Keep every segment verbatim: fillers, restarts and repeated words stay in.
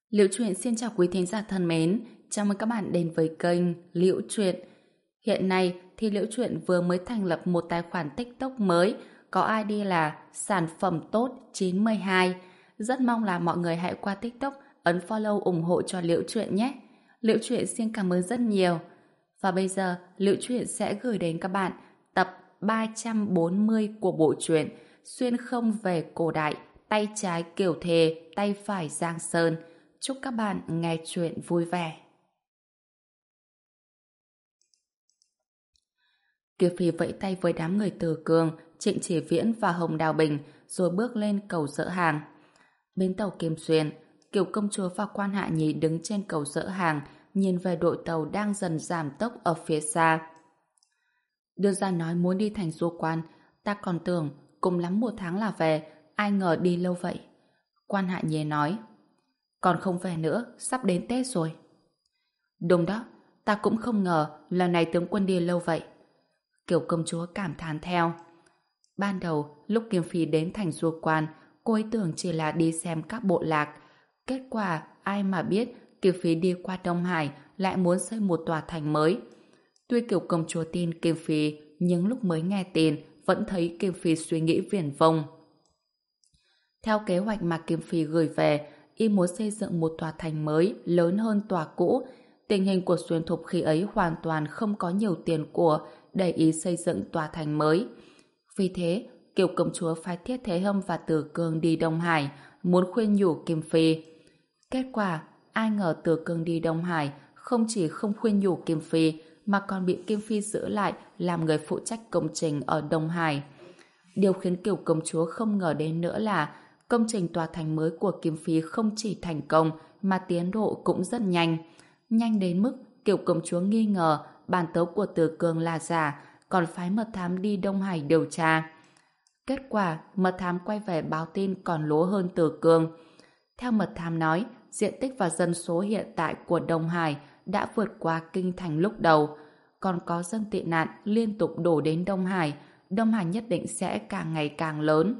Liễu Chuyện xin chào quý thính giả thân mến, chào mừng các bạn đến với kênh Liễu Chuyện. Hiện nay thì Liễu Chuyện vừa mới thành lập một tài khoản TikTok mới có i đê là sản phẩm tốt chín mươi hai. Rất mong là mọi người hãy qua TikTok ấn follow ủng hộ cho Liễu Chuyện nhé. Liễu Chuyện xin cảm ơn rất nhiều. Và bây giờ Liễu Chuyện sẽ gửi đến các bạn tập ba trăm bốn mươi của bộ truyện Xuyên không về cổ đại, tay trái Kiều Thề, tay phải Giang Sơn. Chúc các bạn nghe chuyện vui vẻ. Kiều Phi vẫy tay với đám người Từ Cương, Trịnh Chỉ Viễn và Hồng Đào Bình rồi bước lên cầu dỡ hàng. Bến tàu Kim Xuyên, Kiều Công Chúa và Quan Hạ Nhi đứng trên cầu dỡ hàng, nhìn về đội tàu đang dần giảm tốc ở phía xa. Đưa ra nói muốn đi thành du quan, ta còn tưởng cùng lắm một tháng là về, ai ngờ đi lâu vậy. Quan Hạ Nhi nói, còn không về nữa, sắp đến Tết rồi. Đúng đó, ta cũng không ngờ lần này tướng quân đi lâu vậy. Kiều Công Chúa cảm thán theo. Ban đầu, lúc Kim Phi đến thành du quan, cô ấy tưởng chỉ là đi xem các bộ lạc. Kết quả, ai mà biết Kim Phi đi qua Đông Hải lại muốn xây một tòa thành mới. Tuy Kiều Công Chúa tin Kim Phi, nhưng lúc mới nghe tin vẫn thấy Kim Phi suy nghĩ viển vông. Theo kế hoạch mà Kim Phi gửi về, y muốn xây dựng một tòa thành mới lớn hơn tòa cũ. Tình hình của Xuyên Thục khi ấy hoàn toàn không có nhiều tiền của để ý xây dựng tòa thành mới. Vì thế, Kiều Công Chúa phái Thiết Thế Hâm và Từ Cương đi Đông Hải, muốn khuyên nhủ Kim Phi. Kết quả, ai ngờ Từ Cương đi Đông Hải không chỉ không khuyên nhủ Kim Phi, mà còn bị Kim Phi giữ lại làm người phụ trách công trình ở Đông Hải. Điều khiến Kiều Công Chúa không ngờ đến nữa là công trình tòa thành mới của Kim Phi không chỉ thành công mà tiến độ cũng rất nhanh. Nhanh đến mức Kiều Công Chúa nghi ngờ bản tấu của Từ Cương là giả, còn phái mật thám đi Đông Hải điều tra. Kết quả, mật thám quay về báo tin còn lố hơn Từ Cương. Theo mật thám nói, diện tích và dân số hiện tại của Đông Hải đã vượt qua kinh thành lúc đầu. Còn có dân tị nạn liên tục đổ đến Đông Hải, Đông Hải nhất định sẽ càng ngày càng lớn.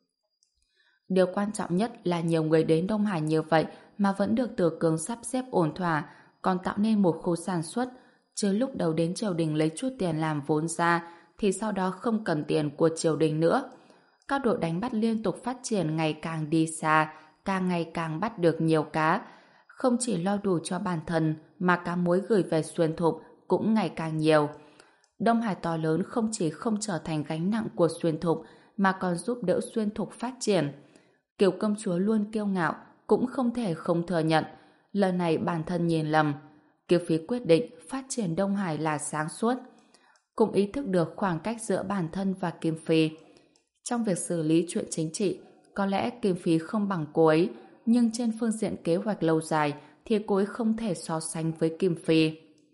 Điều quan trọng nhất là nhiều người đến Đông Hải như vậy mà vẫn được Từ Cương sắp xếp ổn thỏa, còn tạo nên một khu sản xuất. Chứ lúc đầu đến triều đình lấy chút tiền làm vốn ra, thì sau đó không cần tiền của triều đình nữa. Các đội đánh bắt liên tục phát triển ngày càng đi xa, càng ngày càng bắt được nhiều cá. Không chỉ lo đủ cho bản thân, mà cá muối gửi về Xuyên Thục cũng ngày càng nhiều. Đông Hải to lớn không chỉ không trở thành gánh nặng của Xuyên Thục, mà còn giúp đỡ Xuyên Thục phát triển. Kiều Công Chúa luôn kiêu ngạo, cũng không thể không thừa nhận. Lần này bản thân nhìn lầm. Kiều Phi quyết định phát triển Đông Hải là sáng suốt. Cũng ý thức được khoảng cách giữa bản thân và Kim Phi. Trong việc xử lý chuyện chính trị, có lẽ Kim Phi không bằng cô ấy, nhưng trên phương diện kế hoạch lâu dài thì cô ấy không thể so sánh với Kim Phi.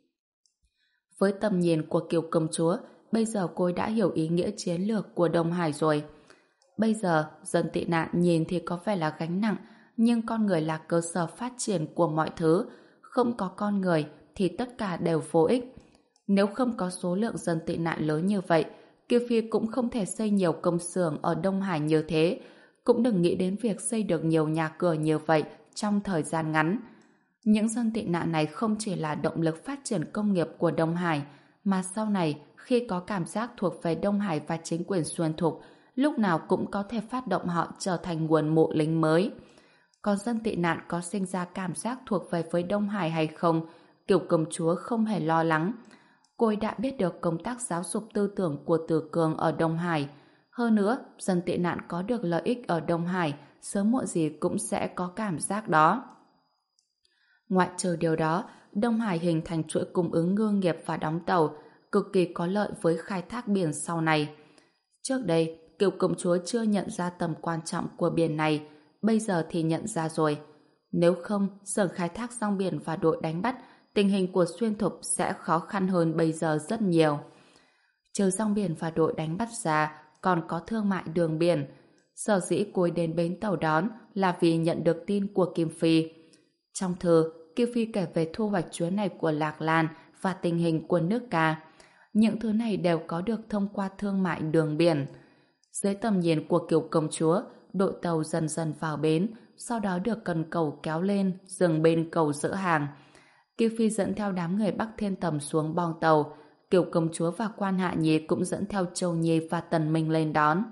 Với tầm nhìn của Kiều Công Chúa, bây giờ cô ấy đã hiểu ý nghĩa chiến lược của Đông Hải rồi. Bây giờ, dân tị nạn nhìn thì có vẻ là gánh nặng, nhưng con người là cơ sở phát triển của mọi thứ. Không có con người thì tất cả đều vô ích. Nếu không có số lượng dân tị nạn lớn như vậy, Kiều Phi cũng không thể xây nhiều công xưởng ở Đông Hải như thế. Cũng đừng nghĩ đến việc xây được nhiều nhà cửa như vậy trong thời gian ngắn. Những dân tị nạn này không chỉ là động lực phát triển công nghiệp của Đông Hải, mà sau này khi có cảm giác thuộc về Đông Hải và chính quyền Xuyên Thục, lúc nào cũng có thể phát động họ trở thành nguồn mộ lính mới. Còn dân tị nạn có sinh ra cảm giác thuộc về với Đông Hải hay không, Kiều Công Chúa không hề lo lắng. Cô ấy đã biết được công tác giáo dục tư tưởng của Từ Cương ở Đông Hải. Hơn nữa, dân tị nạn có được lợi ích ở Đông Hải, sớm muộn gì cũng sẽ có cảm giác đó. Ngoại trừ điều đó, Đông Hải hình thành chuỗi cung ứng ngư nghiệp và đóng tàu, cực kỳ có lợi với khai thác biển sau này. Trước đây, Kiều Công Chúa chưa nhận ra tầm quan trọng của biển này, bây giờ thì nhận ra rồi. Nếu không, sở khai thác rong biển và đội đánh bắt, tình hình của Xuyên Thục sẽ khó khăn hơn bây giờ rất nhiều. Trừ rong biển và đội đánh bắt ra, còn có thương mại đường biển. Sở dĩ cô ấy đến bến tàu đón là vì nhận được tin của Kim Phi. Trong thư, Kim Phi kể về thu hoạch chuối này của Lạc Lan và tình hình của nước Ca. Những thứ này đều có được thông qua thương mại đường biển. Dưới tầm nhìn của Kiều Công Chúa, đội tàu dần dần vào bến, sau đó được cần cầu kéo lên, dừng bên cầu dỡ hàng. Kiều Phi dẫn theo đám người Bắc Thiên Tầm xuống bong tàu, Kiều công chúa và Quan Hạ Nhi cũng dẫn theo Châu Nhi và Tần Minh lên đón.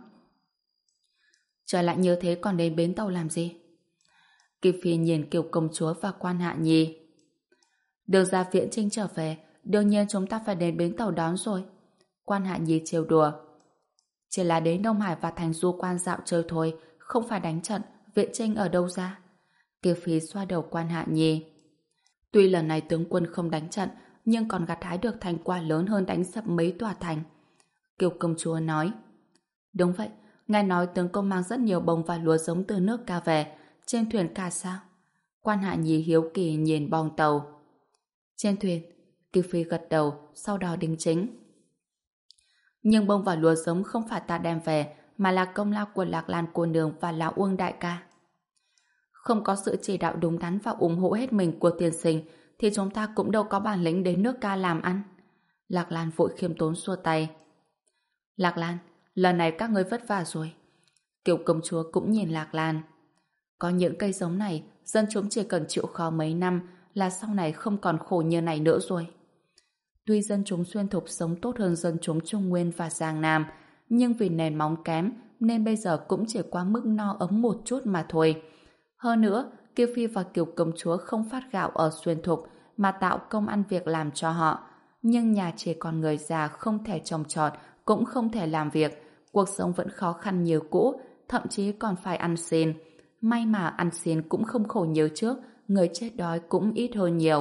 Trời lại như thế còn đến bến tàu làm gì? Kiều Phi nhìn Kiều công chúa và Quan Hạ Nhi. Đường ra viện trinh trở về, đương nhiên chúng ta phải đến bến tàu đón rồi. Quan Hạ Nhi trêu đùa. Chỉ là đến Đông Hải và thành du quan dạo chơi thôi, không phải đánh trận, viện trinh ở đâu ra? Kiều Phi xoa đầu Quan Hạ Nhi. Tuy lần này tướng quân không đánh trận, nhưng còn gặt hái được thành quả lớn hơn đánh sập mấy tòa thành. Kiều công chúa nói. Đúng vậy, nghe nói tướng công mang rất nhiều bông và lúa giống từ nước ca về, trên thuyền ca sao? Quan Hạ Nhi hiếu kỳ nhìn bong tàu. Trên thuyền, Kiều Phi gật đầu, sau đó đính chính. Nhưng bông và lúa giống không phải ta đem về, mà là công lao của Lạc Lan cô nương và Lão Uông đại ca. Không có sự chỉ đạo đúng đắn và ủng hộ hết mình của tiên sinh, thì chúng ta cũng đâu có bản lĩnh đến nước ca làm ăn. Lạc Lan vội khiêm tốn xua tay. Lạc Lan, lần này các ngươi vất vả rồi. Kiều công chúa cũng nhìn Lạc Lan. Có những cây giống này, dân chúng chỉ cần chịu khó mấy năm là sau này không còn khổ như này nữa rồi. Tuy dân chúng xuyên thục sống tốt hơn dân chúng Trung Nguyên và Giang Nam, nhưng vì nền móng kém nên bây giờ cũng chỉ qua mức no ấm một chút mà thôi. Hơn nữa, Kiều Phi và Kiều công chúa không phát gạo ở xuyên thục mà tạo công ăn việc làm cho họ. Nhưng nhà chỉ còn người già không thể trồng trọt, cũng không thể làm việc. Cuộc sống vẫn khó khăn như cũ, thậm chí còn phải ăn xin. May mà ăn xin cũng không khổ như trước, người chết đói cũng ít hơn nhiều.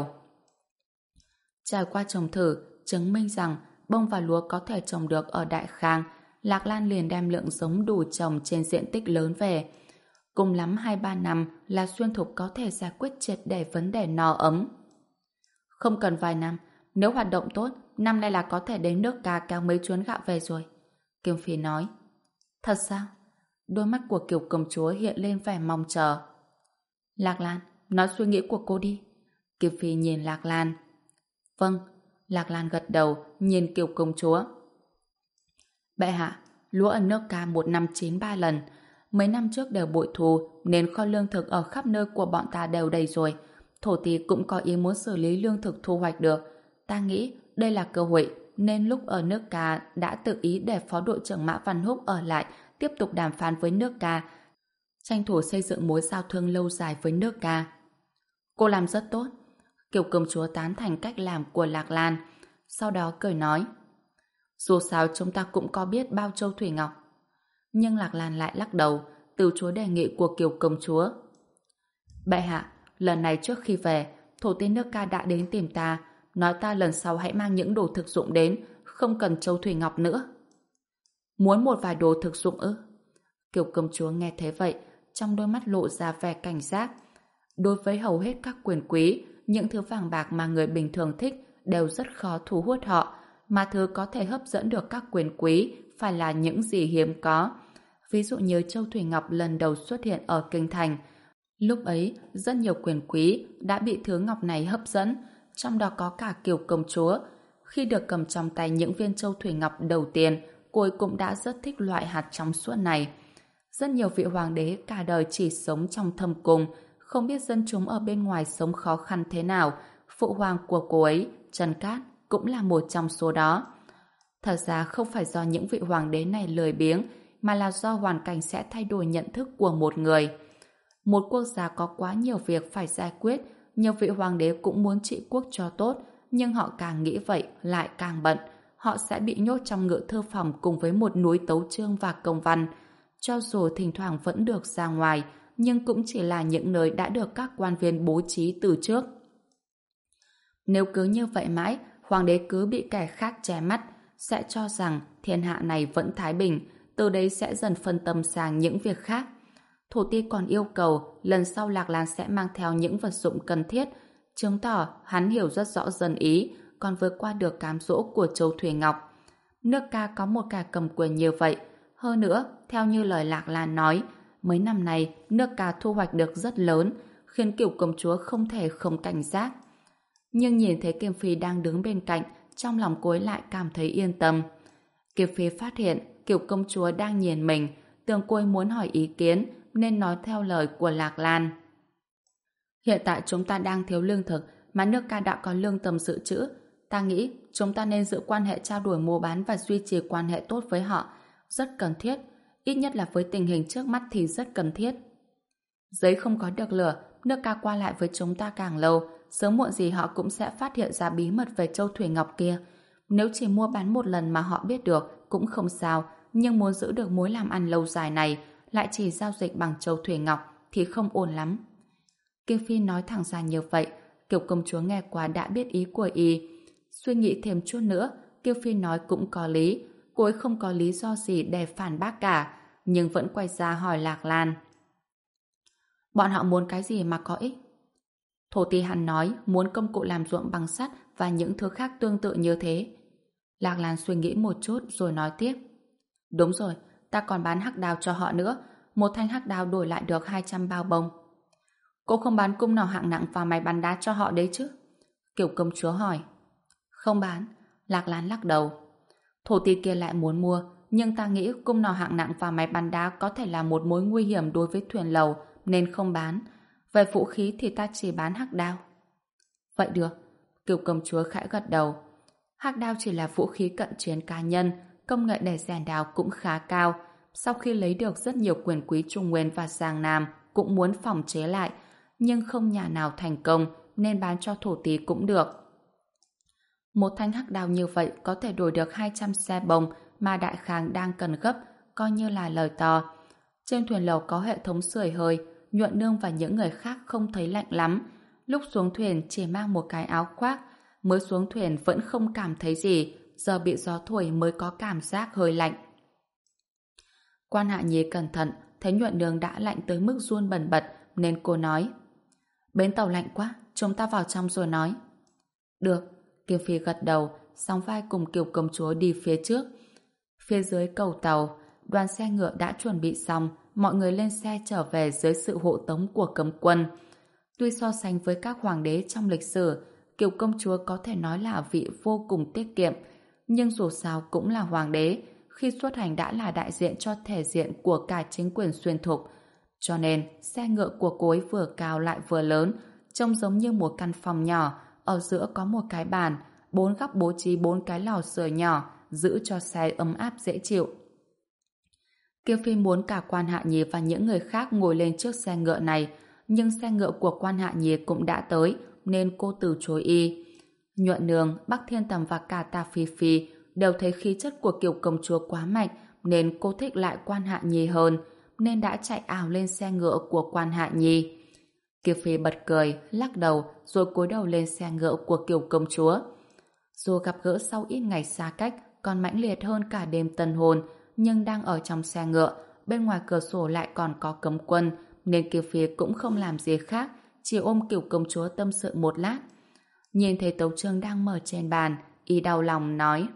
Trải qua trồng thử, chứng minh rằng bông và lúa có thể trồng được ở Đại Khang, Lạc Lan liền đem lượng giống đủ trồng trên diện tích lớn về. Cùng lắm hai ba năm là xuyên thục có thể giải quyết triệt để vấn đề no ấm. Không cần vài năm, nếu hoạt động tốt, năm nay là có thể đến nước ca kéo mấy chuyến gạo về rồi. Kiều Phi nói. Thật sao? Đôi mắt của Kiều công chúa hiện lên vẻ mong chờ. Lạc Lan, nói suy nghĩ của cô đi. Kiều Phi nhìn Lạc Lan. Vâng, Lạc Lan gật đầu, nhìn Kiều công chúa. Bệ hạ, lúa ở nước ca một năm chín ba lần. Mấy năm trước đều bội thu, nên kho lương thực ở khắp nơi của bọn ta đều đầy rồi. Thổ tí cũng có ý muốn xử lý lương thực thu hoạch được. Ta nghĩ đây là cơ hội, nên lúc ở nước ca đã tự ý để phó đội trưởng Mã Văn Húc ở lại, tiếp tục đàm phán với nước ca, tranh thủ xây dựng mối giao thương lâu dài với nước ca. Cô làm rất tốt. Kiều công chúa tán thành cách làm của Lạc Lan, sau đó cười nói. Dù sao chúng ta cũng có biết bao châu thủy ngọc. Nhưng Lạc Lan lại lắc đầu, từ chối đề nghị của Kiều công chúa. Bệ hạ, lần này trước khi về, thổ tiên nước ca đã đến tìm ta, nói ta lần sau hãy mang những đồ thực dụng đến, không cần châu thủy ngọc nữa. Muốn một vài đồ thực dụng ư? Kiều công chúa nghe thế vậy, trong đôi mắt lộ ra vẻ cảnh giác. Đối với hầu hết các quyền quý, những thứ vàng bạc mà người bình thường thích đều rất khó thu hút họ, mà thứ có thể hấp dẫn được các quyền quý phải là những gì hiếm có. Ví dụ như châu thủy ngọc lần đầu xuất hiện ở kinh thành. Lúc ấy, rất nhiều quyền quý đã bị thứ ngọc này hấp dẫn, trong đó có cả Kiều công chúa. Khi được cầm trong tay những viên châu thủy ngọc đầu tiên, cô ấy cũng đã rất thích loại hạt trong suốt này. Rất nhiều vị hoàng đế cả đời chỉ sống trong thâm cung, không biết dân chúng ở bên ngoài sống khó khăn thế nào. Phụ hoàng của cô ấy, Trần Cát, cũng là một trong số đó. Thật ra không phải do những vị hoàng đế này lười biếng, mà là do hoàn cảnh sẽ thay đổi nhận thức của một người. Một quốc gia có quá nhiều việc phải giải quyết, nhiều vị hoàng đế cũng muốn trị quốc cho tốt, nhưng họ càng nghĩ vậy lại càng bận. Họ sẽ bị nhốt trong ngự thư phòng cùng với một núi tấu chương và công văn. Cho dù thỉnh thoảng vẫn được ra ngoài, nhưng cũng chỉ là những nơi đã được các quan viên bố trí từ trước. Nếu cứ như vậy mãi, hoàng đế cứ bị kẻ khác che mắt, sẽ cho rằng thiên hạ này vẫn thái bình, từ đấy sẽ dần phân tâm sang những việc khác. Thổ ti còn yêu cầu lần sau Lạc Lan sẽ mang theo những vật dụng cần thiết, chứng tỏ hắn hiểu rất rõ dân ý, còn vượt qua được cám dỗ của châu Thủy Ngọc. Nước ca có một cả cầm quyền như vậy. Hơn nữa, theo như lời Lạc Lan nói, mấy năm nay nước ca thu hoạch được rất lớn, khiến Kiều công chúa không thể không cảnh giác. Nhưng nhìn thấy Kiều Phi đang đứng bên cạnh, trong lòng cô ấy lại cảm thấy yên tâm. Kiều Phi phát hiện Kiều công chúa đang nhìn mình, tưởng cô ấy muốn hỏi ý kiến, nên nói theo lời của Lạc Lan. Hiện tại chúng ta đang thiếu lương thực, mà nước ca đã có lương tâm dự trữ. Ta nghĩ chúng ta nên giữ quan hệ trao đổi mua bán và duy trì quan hệ tốt với họ. Rất cần thiết. Ít nhất là với tình hình trước mắt thì rất cần thiết. Giấy không có được lửa, nước ca qua lại với chúng ta càng lâu, sớm muộn gì họ cũng sẽ phát hiện ra bí mật về châu thủy ngọc kia. Nếu chỉ mua bán một lần mà họ biết được cũng không sao, nhưng muốn giữ được mối làm ăn lâu dài này lại chỉ giao dịch bằng châu thủy ngọc thì không ổn lắm. Kim Phi nói thẳng ra như vậy, Kiều công chúa nghe qua đã biết ý của y. Suy nghĩ thêm chút nữa, Kiều Phi nói cũng có lý, cô ấy không có lý do gì để phản bác cả, nhưng vẫn quay ra hỏi Lạc Lan. Bọn họ muốn cái gì mà có ích? Thổ Ti hắn nói muốn công cụ làm ruộng bằng sắt và những thứ khác tương tự như thế. Lạc Lan suy nghĩ một chút rồi nói tiếp. Đúng rồi, ta còn bán hắc đào cho họ nữa. Một thanh hắc đào đổi lại được hai trăm bao bông. Cô không bán cung nào hạng nặng và máy bắn đá cho họ đấy chứ? Kiều công chúa hỏi. Không bán. Lạc Lan lắc đầu. Thổ Ti kia lại muốn mua, nhưng ta nghĩ cung nỏ hạng nặng và máy bắn đá có thể là một mối nguy hiểm đối với thuyền lầu, nên không bán. Về vũ khí thì ta chỉ bán hắc đao. Vậy được. Kiều công chúa khẽ gật đầu. Hắc đao chỉ là vũ khí cận chiến cá nhân, công nghệ để rèn đao cũng khá cao. Sau khi lấy được rất nhiều quyền quý Trung Nguyên và Giang Nam, cũng muốn phòng chế lại, nhưng không nhà nào thành công, nên bán cho Thổ Ti cũng được. Một thanh hắc đao như vậy có thể đổi được hai trăm xe bông mà Đại Khang đang cần gấp, coi như là lời to. Trên thuyền lầu có hệ thống sưởi hơi, Nhuận Nương và những người khác không thấy lạnh lắm. Lúc xuống thuyền chỉ mang một cái áo khoác, mới xuống thuyền vẫn không cảm thấy gì, giờ bị gió thổi mới có cảm giác hơi lạnh. Quan Hạ Nhi cẩn thận, thấy Nhuận Nương đã lạnh tới mức run bần bật, nên cô nói: Bến tàu lạnh quá, chúng ta vào trong rồi nói. Được. Kim Phi gật đầu, sóng vai cùng Kiều công chúa đi phía trước. Phía dưới cầu tàu, đoàn xe ngựa đã chuẩn bị xong, mọi người lên xe trở về dưới sự hộ tống của cấm quân. Tuy so sánh với các hoàng đế trong lịch sử, Kiều công chúa có thể nói là vị vô cùng tiết kiệm, nhưng dù sao cũng là hoàng đế, khi xuất hành đã là đại diện cho thể diện của cả chính quyền xuyên thục. Cho nên, xe ngựa của cô ấy vừa cao lại vừa lớn, trông giống như một căn phòng nhỏ, ở giữa có một cái bàn, bốn góc bố trí bốn cái lò sưởi nhỏ, giữ cho xe ấm áp dễ chịu. Kiều Phi muốn cả Quan Hạ Nhi và những người khác ngồi lên chiếc xe ngựa này, nhưng xe ngựa của Quan Hạ Nhi cũng đã tới, nên cô từ chối y. Nhuận Nương, Bắc Thiên Tầm và cả Tà Phi Phi đều thấy khí chất của Kiều công chúa quá mạnh, nên cô thích lại Quan Hạ Nhi hơn, nên đã chạy ảo lên xe ngựa của Quan Hạ Nhi. Kiều Phi bật cười, lắc đầu, rồi cúi đầu lên xe ngựa của Kiều công chúa. Dù gặp gỡ sau ít ngày xa cách, còn mãnh liệt hơn cả đêm tân hôn, nhưng đang ở trong xe ngựa, bên ngoài cửa sổ lại còn có cấm quân, nên Kiều Phi cũng không làm gì khác, chỉ ôm Kiều công chúa tâm sự một lát. Nhìn thấy tấu chương đang mở trên bàn, y đau lòng nói: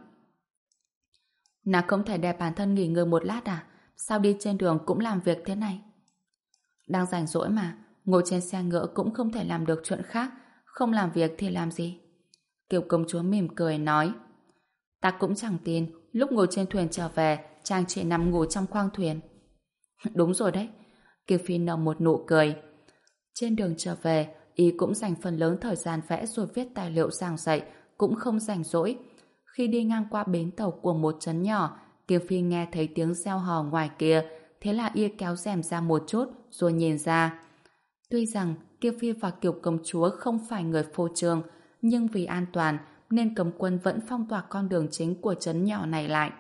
Nàng không thể để bản thân nghỉ ngơi một lát à? Sao đi trên đường cũng làm việc thế này? Đang rảnh rỗi mà, ngồi trên xe ngựa cũng không thể làm được chuyện khác, không làm việc thì làm gì? Kiều công chúa mỉm cười nói: Ta cũng chẳng tin, lúc ngồi trên thuyền trở về, chàng chỉ nằm ngủ trong khoang thuyền. Đúng rồi đấy. Kiều Phi nở một nụ cười. Trên đường trở về, y cũng dành phần lớn thời gian vẽ rồi viết tài liệu giảng dạy, cũng không rảnh rỗi. Khi đi ngang qua bến tàu của một trấn nhỏ, Kiều Phi nghe thấy tiếng reo hò ngoài kia, thế là y kéo rèm ra một chút rồi nhìn ra. Tuy rằng Kiều Phi và Kiều công chúa không phải người phô trương, nhưng vì an toàn nên cấm quân vẫn phong tỏa con đường chính của trấn nhỏ này lại.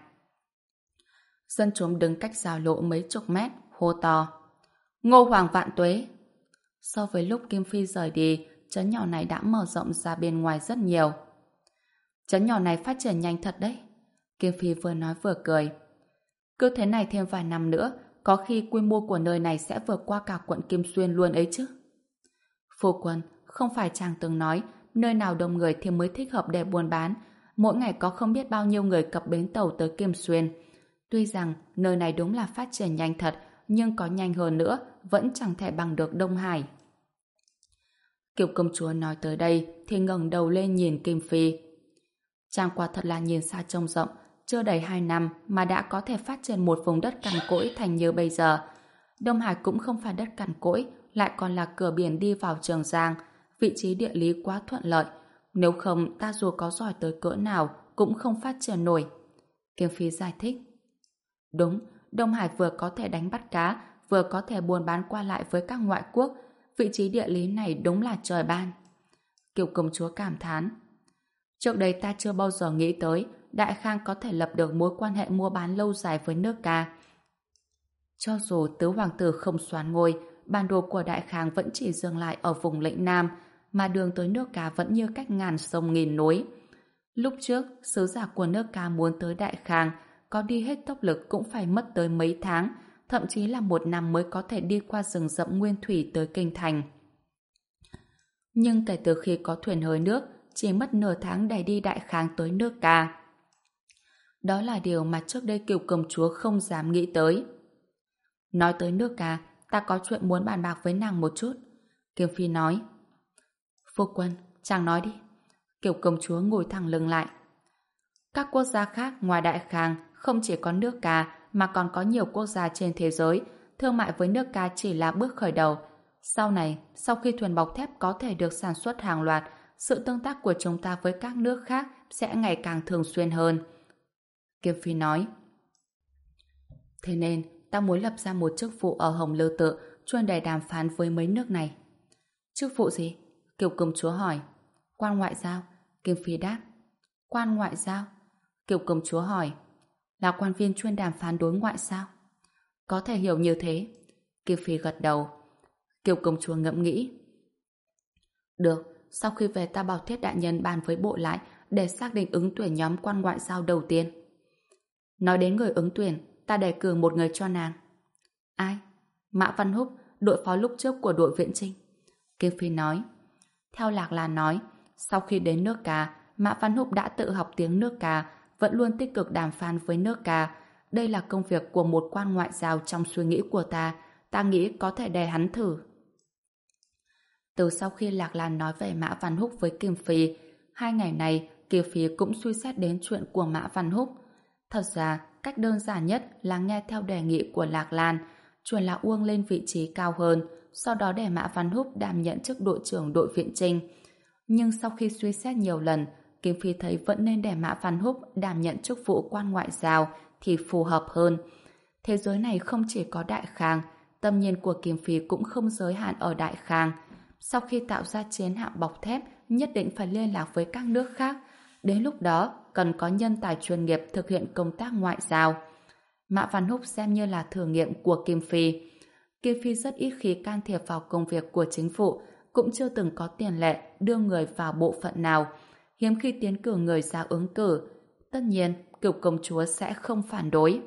Dân chúng đứng cách giao lộ mấy chục mét, hô to: Ngô Hoàng vạn tuế! So với lúc Kim Phi rời đi, trấn nhỏ này đã mở rộng ra bên ngoài rất nhiều. Trấn nhỏ này phát triển nhanh thật đấy. Kim Phi vừa nói vừa cười. Cứ thế này thêm vài năm nữa, có khi quy mô của nơi này sẽ vượt qua cả quận Kim Xuyên luôn ấy chứ. Phu quân, không phải chàng từng nói nơi nào đông người thì mới thích hợp để buôn bán. Mỗi ngày có không biết bao nhiêu người cập bến tàu tới Kim Xuyên. Tuy rằng nơi này đúng là phát triển nhanh thật, nhưng có nhanh hơn nữa vẫn chẳng thể bằng được Đông Hải. Kiều công chúa nói tới đây thì ngẩng đầu lên nhìn Kim Phi. Chàng quả thật là nhìn xa trông rộng, chưa đầy hai năm mà đã có thể phát triển một vùng đất cằn cỗi thành như bây giờ. Đông Hải cũng không phải đất cằn cỗi, lại còn là cửa biển đi vào Trường Giang, vị trí địa lý quá thuận lợi. Nếu không, ta dù có giỏi tới cỡ nào cũng không phát triển nổi. Kiếm Phi giải thích. Đúng, Đông Hải vừa có thể đánh bắt cá, vừa có thể buôn bán qua lại với các ngoại quốc. Vị trí địa lý này đúng là trời ban. Kiều công chúa cảm thán. Trước đây ta chưa bao giờ nghĩ tới Đại Khang có thể lập được mối quan hệ mua bán lâu dài với nước Ca. Cho dù tứ hoàng tử không soán ngôi, bản đồ của Đại Khang vẫn chỉ dừng lại ở vùng lĩnh Nam, mà đường tới nước Ca vẫn như cách ngàn sông nghìn núi. Lúc trước, sứ giả của nước Ca muốn tới Đại Khang, có đi hết tốc lực cũng phải mất tới mấy tháng, thậm chí là một năm mới có thể đi qua rừng rậm nguyên thủy tới kinh thành. Nhưng kể từ khi có thuyền hơi nước, chỉ mất nửa tháng để đi Đại Khang tới nước Ca. Đó là điều mà trước đây Kiều công chúa không dám nghĩ tới. Nói tới nước Ca, ta có chuyện muốn bàn bạc với nàng một chút. Kiều Phi nói. Phu quân, chàng nói đi. Kiều công chúa ngồi thẳng lưng lại. Các quốc gia khác ngoài Đại Khang không chỉ có nước Ca mà còn có nhiều quốc gia trên thế giới. Thương mại với nước Ca chỉ là bước khởi đầu. Sau này, sau khi thuyền bọc thép có thể được sản xuất hàng loạt, sự tương tác của chúng ta với các nước khác sẽ ngày càng thường xuyên hơn. Kiều Phi nói. Thế nên, ta muốn lập ra một chức vụ ở Hồng Lư Tự chuyên để đàm phán với mấy nước này. Chức vụ gì? Kiều công chúa hỏi. Quan ngoại giao. Kim Phi đáp. Quan ngoại giao? Kiều công chúa hỏi. Là quan viên chuyên đàm phán đối ngoại sao? Có thể hiểu như thế. Kim Phi gật đầu. Kiều công chúa ngẫm nghĩ. Được, sau khi về ta bảo Thiết đại nhân bàn với bộ lại để xác định ứng tuyển nhóm quan ngoại giao đầu tiên. Nói đến người ứng tuyển, ta đề cử một người cho nàng. Ai? Mã Văn Húc, đội phó lúc trước của đội Viễn Chinh. Kim Phi nói. Theo Lạc Lan nói, sau khi đến nước Ca, Mã Văn Húc đã tự học tiếng nước Ca, vẫn luôn tích cực đàm phán với nước Ca. Đây là công việc của một quan ngoại giao trong suy nghĩ của ta, ta nghĩ có thể để hắn thử. Từ sau khi Lạc Lan nói về Mã Văn Húc với Kim Phi, hai ngày này Kim Phi cũng suy xét đến chuyện của Mã Văn Húc. Thật ra, cách đơn giản nhất là nghe theo đề nghị của Lạc Lan, chuyển Lạc Uông lên vị trí cao hơn, sau đó để Mã Văn Húc đảm nhận chức đội trưởng đội Viễn Chinh. Nhưng sau khi suy xét nhiều lần, Kim Phi thấy vẫn nên để Mã Văn Húc đảm nhận chức vụ quan ngoại giao thì phù hợp hơn. Thế giới này không chỉ có Đại Khang, tầm nhìn của Kim Phi cũng không giới hạn ở Đại Khang. Sau khi tạo ra chiến hạm bọc thép, nhất định phải liên lạc với các nước khác. Đến lúc đó, cần có nhân tài chuyên nghiệp thực hiện công tác ngoại giao. Mã Văn Húc xem như là thử nghiệm của Kim Phi. Kim Phi rất ít khi can thiệp vào công việc của chính phủ, cũng chưa từng có tiền lệ đưa người vào bộ phận nào. Hiếm khi tiến cử người ra ứng cử. Tất nhiên, Kiều công chúa sẽ không phản đối.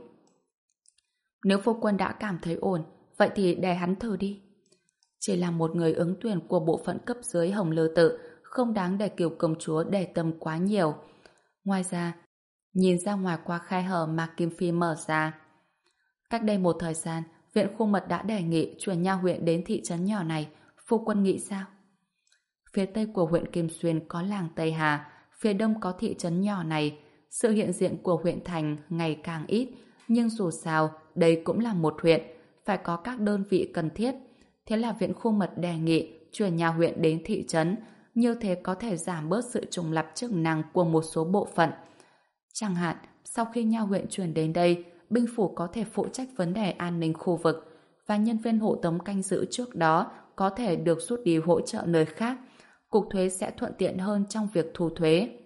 Nếu phu quân đã cảm thấy ổn, vậy thì để hắn thử đi. Chỉ là một người ứng tuyển của bộ phận cấp dưới Hồng Lư Tự, không đáng để Kiều công chúa để tâm quá nhiều. Ngoài ra, nhìn ra ngoài qua khe hở mà Kim Phi mở ra. Cách đây một thời gian, viện khu mật đã đề nghị chuyển nha huyện đến thị trấn nhỏ này. Phu quân nghĩ sao? Phía tây của huyện Kim Xuyên có làng Tây Hà, phía đông có thị trấn nhỏ này. Sự hiện diện của huyện thành ngày càng ít, nhưng dù sao, đây cũng là một huyện, phải có các đơn vị cần thiết. Thế là viện khu mật đề nghị chuyển nhà huyện đến thị trấn, như thế có thể giảm bớt sự trùng lặp chức năng của một số bộ phận. Chẳng hạn, sau khi nha huyện chuyển đến đây, binh phủ có thể phụ trách vấn đề an ninh khu vực, và nhân viên hộ tống canh giữ trước đó có thể được rút đi hỗ trợ nơi khác. Cục thuế sẽ thuận tiện hơn trong việc thu thuế.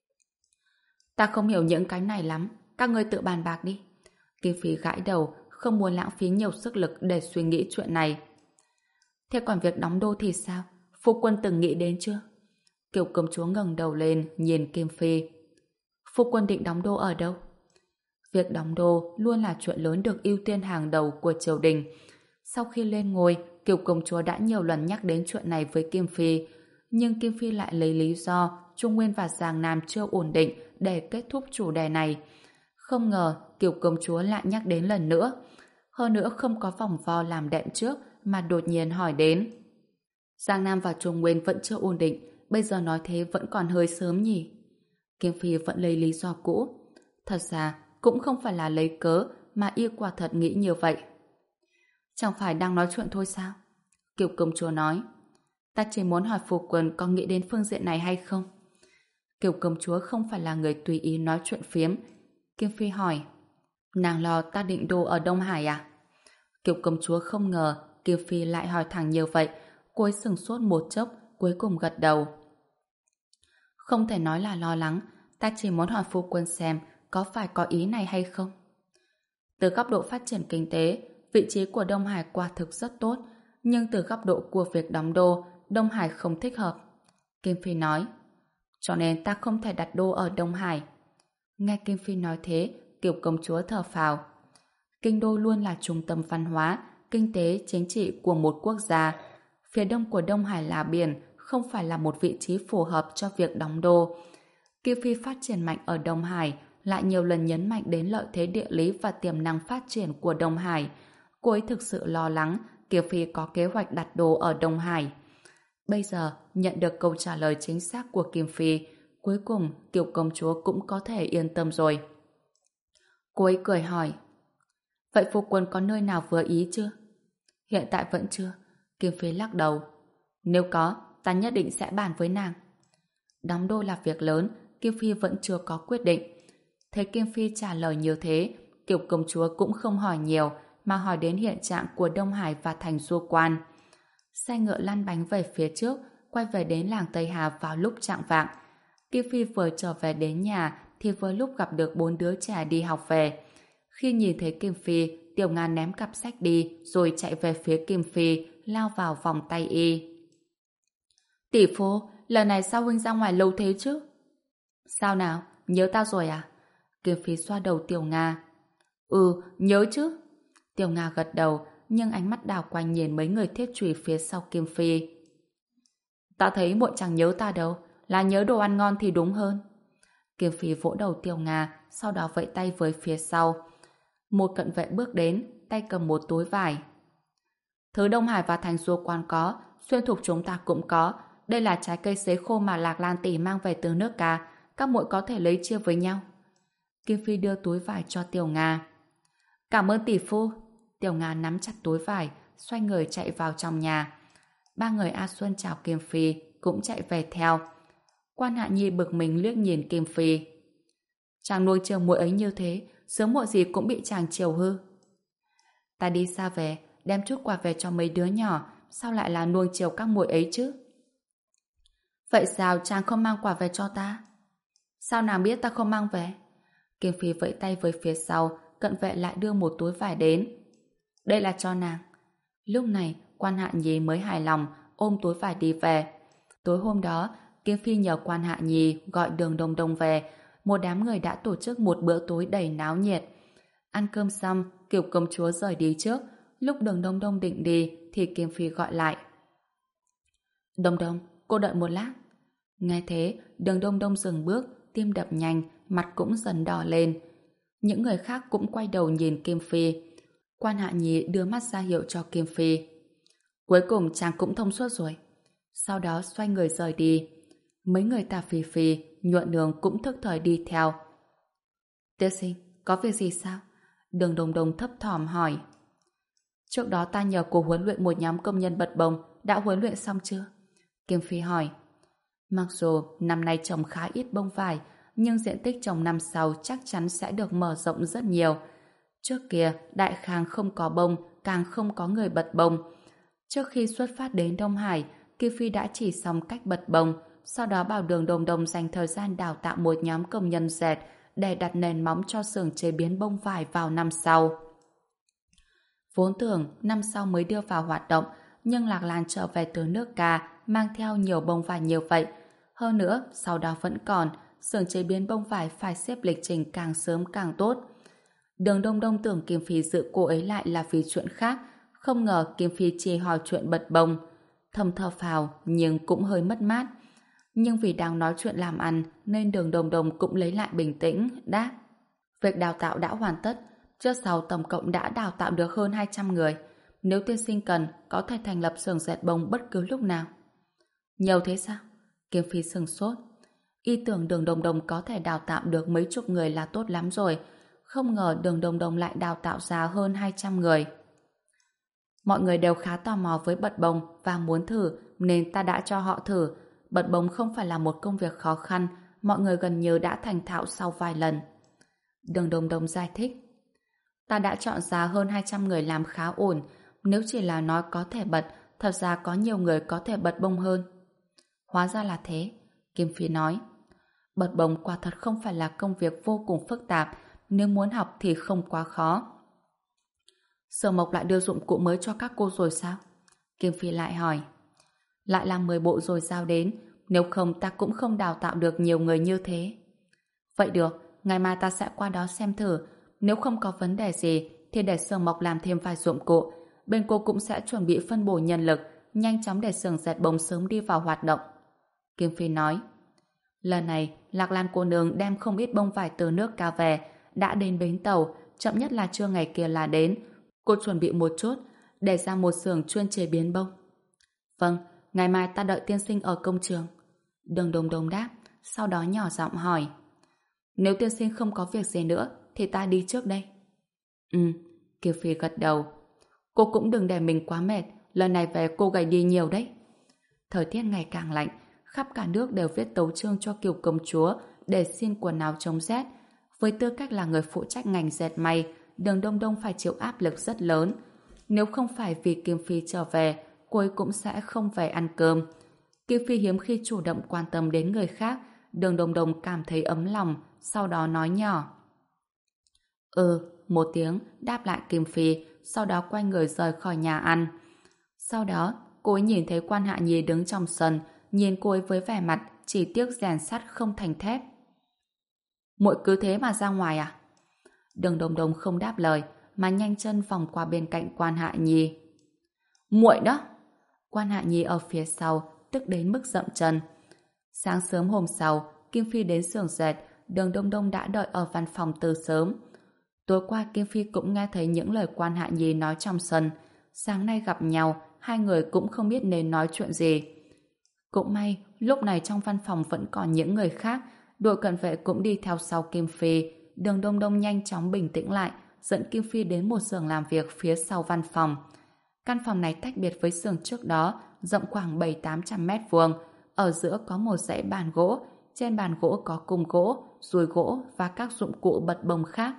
Ta không hiểu những cái này lắm, các ngươi tự bàn bạc đi. Kim Phi gãi đầu, không muốn lãng phí nhiều sức lực để suy nghĩ chuyện này. Thế còn việc đóng đô thì sao? Phu quân từng nghĩ đến chưa? Kiều công chúa ngẩng đầu lên nhìn Kim Phi. Phu quân định đóng đô ở đâu? Việc đóng đô luôn là chuyện lớn được ưu tiên hàng đầu của triều đình. Sau khi lên ngôi, Kiều công chúa đã nhiều lần nhắc đến chuyện này với Kim Phi, nhưng Kim Phi lại lấy lý do Trung Nguyên và Giang Nam chưa ổn định để kết thúc chủ đề này. Không ngờ Kiều công chúa lại nhắc đến lần nữa. Hơn nữa không có vòng vo làm đệm trước mà đột nhiên hỏi đến. Giang Nam và Trung Nguyên vẫn chưa ổn định, bây giờ nói thế vẫn còn hơi sớm nhỉ? Kim Phi vẫn lấy lý do cũ. Thật ra cũng không phải là lấy cớ mà y quả thật nghĩ như vậy. Chẳng phải đang nói chuyện thôi sao? Kiều công chúa nói. Ta chỉ muốn hỏi phu quân có nghĩ đến phương diện này hay không? Kiều công chúa không phải là người tùy ý nói chuyện phiếm. Kim Phi hỏi. Nàng lo ta định đô ở Đông Hải à? Kiều công chúa không ngờ Kim Phi lại hỏi thẳng như vậy. Cô ấy sửng sốt một chốc, cuối cùng gật đầu. Không thể nói là lo lắng, ta chỉ muốn hỏi phu quân xem có phải có ý này hay không. Từ góc độ phát triển kinh tế, vị trí của Đông Hải quả thực rất tốt, nhưng từ góc độ của việc đóng đô, Đông Hải không thích hợp. Kim Phi nói, cho nên ta không thể đặt đô ở Đông Hải. Nghe Kim Phi nói thế, Kiều công chúa thở phào. Kinh đô luôn là trung tâm văn hóa, kinh tế, chính trị của một quốc gia. Phía đông của Đông Hải là biển, không phải là một vị trí phù hợp cho việc đóng đô. Kim Phi phát triển mạnh ở Đông Hải, lại nhiều lần nhấn mạnh đến lợi thế địa lý và tiềm năng phát triển của Đông Hải. Cô ấy thực sự lo lắng Kim Phi có kế hoạch đặt đô ở Đông Hải. Bây giờ, nhận được câu trả lời chính xác của Kim Phi, cuối cùng Kiều công chúa cũng có thể yên tâm rồi. Cô ấy cười hỏi, vậy phu quân có nơi nào vừa ý chưa? Hiện tại vẫn chưa. Kim Phi lắc đầu. Nếu có, ta nhất định sẽ bàn với nàng. Đóng đô là việc lớn, Kim Phi vẫn chưa có quyết định. Thấy Kim Phi trả lời như thế, Kiều công chúa cũng không hỏi nhiều, mà hỏi đến hiện trạng của Đông Hải và thành Du Quan. Xe ngựa lăn bánh về phía trước, quay về đến làng Tây Hà vào lúc chạng vạng. Kim Phi vừa trở về đến nhà thì vừa lúc gặp được bốn đứa trẻ đi học về. Khi nhìn thấy Kim Phi, Tiểu Nga ném cặp sách đi rồi chạy về phía Kim Phi, lao vào vòng tay y. Tỷ phu, lần này sao huynh ra ngoài lâu thế chứ? Sao nào, nhớ tao rồi à? Kim Phi xoa đầu Tiểu Nga. Ừ, nhớ chứ. Tiểu Nga gật đầu, nhưng ánh mắt đảo quanh nhìn mấy người thiết chùy phía sau Kim Phi. Ta thấy muội chẳng nhớ ta đâu, là nhớ đồ ăn ngon thì đúng hơn. Kim Phi vỗ đầu Tiểu Nga, sau đó vẫy tay với phía sau. Một cận vệ bước đến, tay cầm một túi vải. Thứ Đông Hải và thành Du Quan có, xuyên thục chúng ta cũng có. Đây là trái cây sấy khô mà Lạc Lan tỷ mang về từ nước Ca, các muội có thể lấy chia với nhau. Kim Phi đưa túi vải cho Tiểu Nga. Cảm ơn tỷ phu. Tiểu Nga nắm chặt túi vải, xoay người chạy vào trong nhà. Ba người A Xuân chào Kim Phi, cũng chạy về theo. Quan Hạ Nhi bực mình liếc nhìn Kim Phi. Chàng nuôi chiều muội ấy như thế, sớm muộn gì cũng bị chàng chiều hư. Ta đi xa về, đem chút quà về cho mấy đứa nhỏ, sao lại là nuông chiều các muội ấy chứ? Vậy sao chàng không mang quà về cho ta? Sao nàng biết ta không mang về? Kim Phi vẫy tay với phía sau, cận vệ lại đưa một túi vải đến. Đây là cho nàng. Lúc này, Quan Hạ Nhi mới hài lòng, ôm túi vải đi về. Tối hôm đó, Kim Phi nhờ Quan Hạ Nhi gọi Đường Đông Đông về. Một đám người đã tổ chức một bữa tối đầy náo nhiệt. Ăn cơm xong, Kiều công chúa rời đi trước. Lúc Đường Đông Đông định đi, thì Kim Phi gọi lại. Đông Đông, cô đợi một lát. Nghe thế, Đường Đông Đông dừng bước, tim đập nhanh, mặt cũng dần đỏ lên. Những người khác cũng quay đầu nhìn Kim Phi. Quan Hạ Nhi đưa mắt ra hiệu cho Kim Phi. Cuối cùng chàng cũng thông suốt rồi. Sau đó xoay người rời đi. Mấy người Tả Phi Phi, Nhuận Đường cũng thức thời đi theo. Tiên sinh, có việc gì sao? Đường Đông Đông thấp thỏm hỏi. Trước đó ta nhờ cô huấn luyện một nhóm công nhân bật bồng, đã huấn luyện xong chưa? Kim Phi hỏi. Mặc dù năm nay trồng khá ít bông vải, nhưng diện tích trồng năm sau chắc chắn sẽ được mở rộng rất nhiều. Trước kia, Đại Khang không có bông, càng không có người bật bông. Trước khi xuất phát đến Đông Hải, Kim Phi đã chỉ xong cách bật bông, sau đó bảo Đường Đông Đông dành thời gian đào tạo một nhóm công nhân dệt để đặt nền móng cho xưởng chế biến bông vải vào năm sau. Vốn tưởng năm sau mới đưa vào hoạt động, nhưng Lạc Lan trở về từ nước Ca mang theo nhiều bông vải nhiều vậy. Hơn nữa, sau đó vẫn còn, xưởng chế biến bông vải phải xếp lịch trình càng sớm càng tốt. Đường Đông Đông tưởng Kim Phi giữ cô ấy lại là vì chuyện khác, không ngờ Kim Phi chỉ hỏi chuyện bật bông. Thầm thở phào nhưng cũng hơi mất mát. Nhưng vì đang nói chuyện làm ăn nên Đường Đông Đông cũng lấy lại bình tĩnh, đáp. Việc đào tạo đã hoàn tất, trước sau tổng cộng đã đào tạo được hơn hai trăm người. Nếu tiên sinh cần, có thể thành lập xưởng dệt bông bất cứ lúc nào. Nhiều thế sao? Kim Phi sừng sốt. Y tưởng Đường Đông Đông có thể đào tạo được mấy chục người là tốt lắm rồi. Không ngờ Đường Đông Đông lại đào tạo ra hơn hai trăm người. Mọi người đều khá tò mò với bật bồng và muốn thử nên ta đã cho họ thử. Bật bồng không phải là một công việc khó khăn, mọi người gần như đã thành thạo sau vài lần. Đường Đông Đông giải thích. Ta đã chọn ra hơn hai trăm người làm khá ổn. Nếu chỉ là nói có thể bật, thật ra có nhiều người có thể bật bông hơn. Hóa ra là thế, Kim Phi nói. Bật bồng quả thật không phải là công việc vô cùng phức tạp, nếu muốn học thì không quá khó. Sở Mộc lại đưa dụng cụ mới cho các cô rồi sao? Kim Phi lại hỏi. Lại làm mười bộ rồi giao đến, nếu không ta cũng không đào tạo được nhiều người như thế. Vậy được, ngày mai ta sẽ qua đó xem thử, nếu không có vấn đề gì thì để Sở Mộc làm thêm vài dụng cụ, bên cô cũng sẽ chuẩn bị phân bổ nhân lực, nhanh chóng để xưởng dệt bông sớm đi vào hoạt động. Kim Phi nói. Lần này, Lạc Lan cô nương đem không ít bông vải từ nước Cao về, đã đến bến tàu, chậm nhất là trưa ngày kia là đến. Cô chuẩn bị một chút, để ra một xưởng chuyên chế biến bông. Vâng, ngày mai ta đợi tiên sinh ở công trường. Đường Đông Đông đáp, sau đó nhỏ giọng hỏi. Nếu tiên sinh không có việc gì nữa, thì ta đi trước đây. Ừ, Kiều Phi gật đầu. Cô cũng đừng để mình quá mệt, lần này về cô gầy đi nhiều đấy. Thời tiết ngày càng lạnh, khắp cả nước đều viết tấu chương cho Kiều công chúa để xin quần áo chống rét. Với tư cách là người phụ trách ngành dệt may, Đường Đông Đông phải chịu áp lực rất lớn. Nếu không phải vì Kim Phi trở về, cô ấy cũng sẽ không về ăn cơm. Kim Phi hiếm khi chủ động quan tâm đến người khác, Đường Đông Đông cảm thấy ấm lòng, sau đó nói nhỏ. Ừ, một tiếng, đáp lại Kim Phi, sau đó quay người rời khỏi nhà ăn. Sau đó, cô ấy nhìn thấy Quan Hạ Nhi đứng trong sân, nhìn cô ấy với vẻ mặt chỉ tiếc rèn sắt không thành thép. Muội cứ thế mà ra ngoài à? Đường Đông Đông không đáp lời, mà nhanh chân vòng qua bên cạnh Quan Hạ Nhi. Muội đó! Quan Hạ Nhi ở phía sau, tức đến mức dậm chân. Sáng sớm hôm sau, Kim Phi đến xưởng dệt, Đường Đông Đông đã đợi ở văn phòng từ sớm. Tối qua Kim Phi cũng nghe thấy những lời Quan Hạ Nhi nói trong sân. Sáng nay gặp nhau, hai người cũng không biết nên nói chuyện gì. Cũng may, lúc này trong văn phòng vẫn còn những người khác, đội cận vệ cũng đi theo sau Kim Phi. Đường Đông Đông nhanh chóng bình tĩnh lại, dẫn Kim Phi đến một xưởng làm việc phía sau văn phòng. Căn phòng này tách biệt với xưởng trước đó, rộng khoảng bảy tám trăm mét vuông. Ở giữa có một dãy bàn gỗ, trên bàn gỗ có cung gỗ, dùi gỗ và các dụng cụ bật bông khác.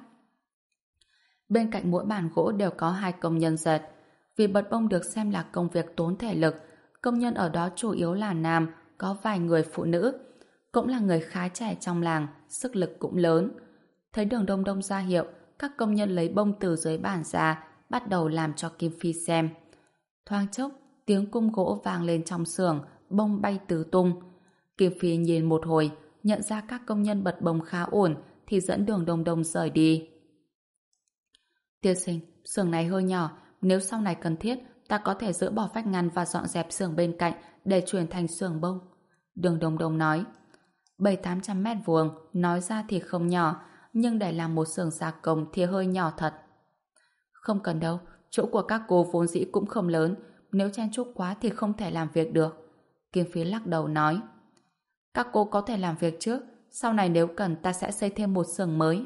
Bên cạnh mỗi bàn gỗ đều có hai công nhân dệt. Vì bật bông được xem là công việc tốn thể lực, công nhân ở đó chủ yếu là nam, có vài người phụ nữ. Cũng là người khá trẻ trong làng, sức lực cũng lớn. Thấy Đường Đông Đông ra hiệu, các công nhân lấy bông từ dưới bàn ra, bắt đầu làm cho Kim Phi xem. Thoáng chốc, tiếng cung gỗ vang lên trong xưởng, bông bay tứ tung. Kim Phi nhìn một hồi, nhận ra các công nhân bật bông khá ổn, thì dẫn Đường Đông Đông rời đi. Tiên sinh, xưởng này hơi nhỏ, nếu sau này cần thiết, ta có thể dỡ bỏ vách ngăn và dọn dẹp xưởng bên cạnh để chuyển thành xưởng bông. Đường Đông Đông nói. Bảy tám trăm mét vuông, nói ra thì không nhỏ, nhưng để làm một xưởng gia công thì hơi nhỏ thật. Không cần đâu, chỗ của các cô vốn dĩ cũng không lớn, nếu chen chúc quá thì không thể làm việc được. Kim Phi lắc đầu nói. Các cô có thể làm việc trước, sau này nếu cần ta sẽ xây thêm một xưởng mới.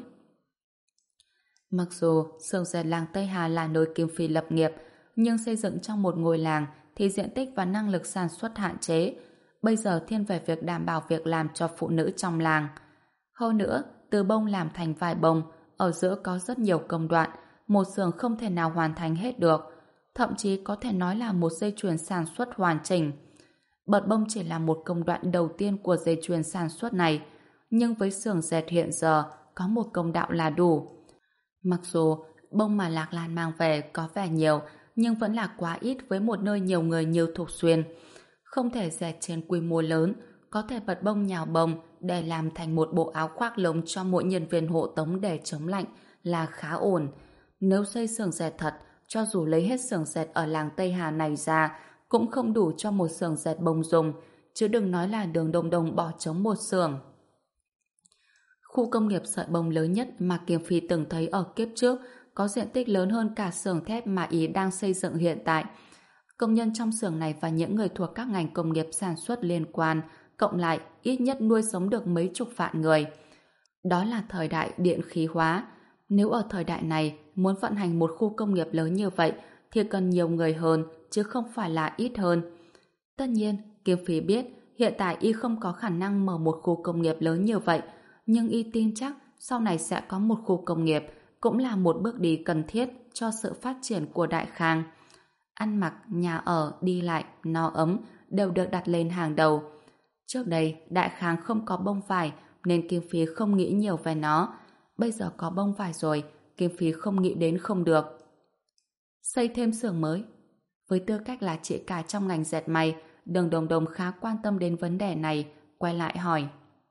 Mặc dù xưởng dệt làng Tây Hà là nơi Kim Phi lập nghiệp, nhưng xây dựng trong một ngôi làng thì diện tích và năng lực sản xuất hạn chế. Bây giờ thiên về việc đảm bảo việc làm cho phụ nữ trong làng. Hơn nữa, từ bông làm thành vải bông, ở giữa có rất nhiều công đoạn, một xưởng không thể nào hoàn thành hết được. Thậm chí có thể nói là một dây chuyền sản xuất hoàn chỉnh. Bật bông chỉ là một công đoạn đầu tiên của dây chuyền sản xuất này, nhưng với xưởng dệt hiện giờ, có một công đạo là đủ. Mặc dù bông mà Lạc Lan mang về có vẻ nhiều, nhưng vẫn là quá ít với một nơi nhiều người như Thục Xuyên. Không thể dệt trên quy mô lớn, có thể bật bông nhào bông để làm thành một bộ áo khoác lông cho mỗi nhân viên hộ tống để chống lạnh là khá ổn. Nếu xây xưởng dệt thật, cho dù lấy hết xưởng dệt ở làng Tây Hà này ra, cũng không đủ cho một xưởng dệt bông dùng, chứ đừng nói là Đường Đông Đông bỏ trống một xưởng. Khu công nghiệp sợi bông lớn nhất mà Kiều Phi từng thấy ở kiếp trước có diện tích lớn hơn cả xưởng thép mà ý đang xây dựng hiện tại. Công nhân trong xưởng này và những người thuộc các ngành công nghiệp sản xuất liên quan cộng lại ít nhất nuôi sống được mấy chục vạn người. Đó là thời đại điện khí hóa. Nếu ở thời đại này muốn vận hành một khu công nghiệp lớn như vậy thì cần nhiều người hơn, chứ không phải là ít hơn. Tất nhiên, Kim Phi biết hiện tại y không có khả năng mở một khu công nghiệp lớn như vậy, nhưng y tin chắc sau này sẽ có một khu công nghiệp, cũng là một bước đi cần thiết cho sự phát triển của Đại Khang. Ăn mặc, nhà ở, đi lại, no ấm đều được đặt lên hàng đầu. Trước đây, Đại Khang không có bông vải nên Kim Phi không nghĩ nhiều về nó. Bây giờ có bông vải rồi, Kim Phi không nghĩ đến không được. Xây thêm xưởng mới. Với tư cách là chị cả trong ngành dệt may, Đường Đồng Đồng khá quan tâm đến vấn đề này, quay lại hỏi.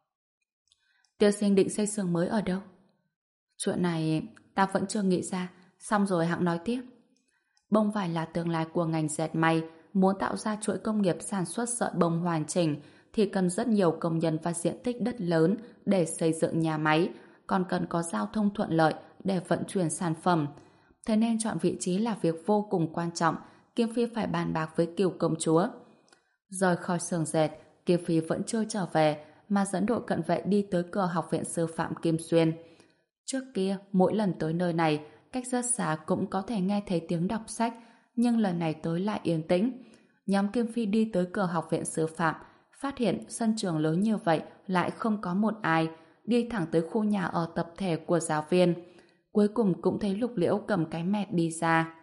Tiêu Sinh định xây xưởng mới ở đâu? Chuyện này ta vẫn chưa nghĩ ra, xong rồi hẵng nói tiếp. Bông vải là tương lai của ngành dệt may, muốn tạo ra chuỗi công nghiệp sản xuất sợi bông hoàn chỉnh thì cần rất nhiều công nhân và diện tích đất lớn để xây dựng nhà máy, còn cần có giao thông thuận lợi để vận chuyển sản phẩm. Thế nên chọn vị trí là việc vô cùng quan trọng, Kim Phi phải bàn bạc với Kiều công chúa. Rời khỏi xưởng dệt, Kim Phi vẫn chưa trở về mà dẫn đội cận vệ đi tới cửa học viện sư phạm Kim Xuyên. Trước kia, mỗi lần tới nơi này, cách rất xa cũng có thể nghe thấy tiếng đọc sách, nhưng lần này tới lại yên tĩnh. Nhóm Kim Phi đi tới cửa học viện sư phạm, phát hiện sân trường lớn như vậy lại không có một ai, đi thẳng tới khu nhà ở tập thể của giáo viên. Cuối cùng cũng thấy Lục Liễu cầm cái mẹt đi ra.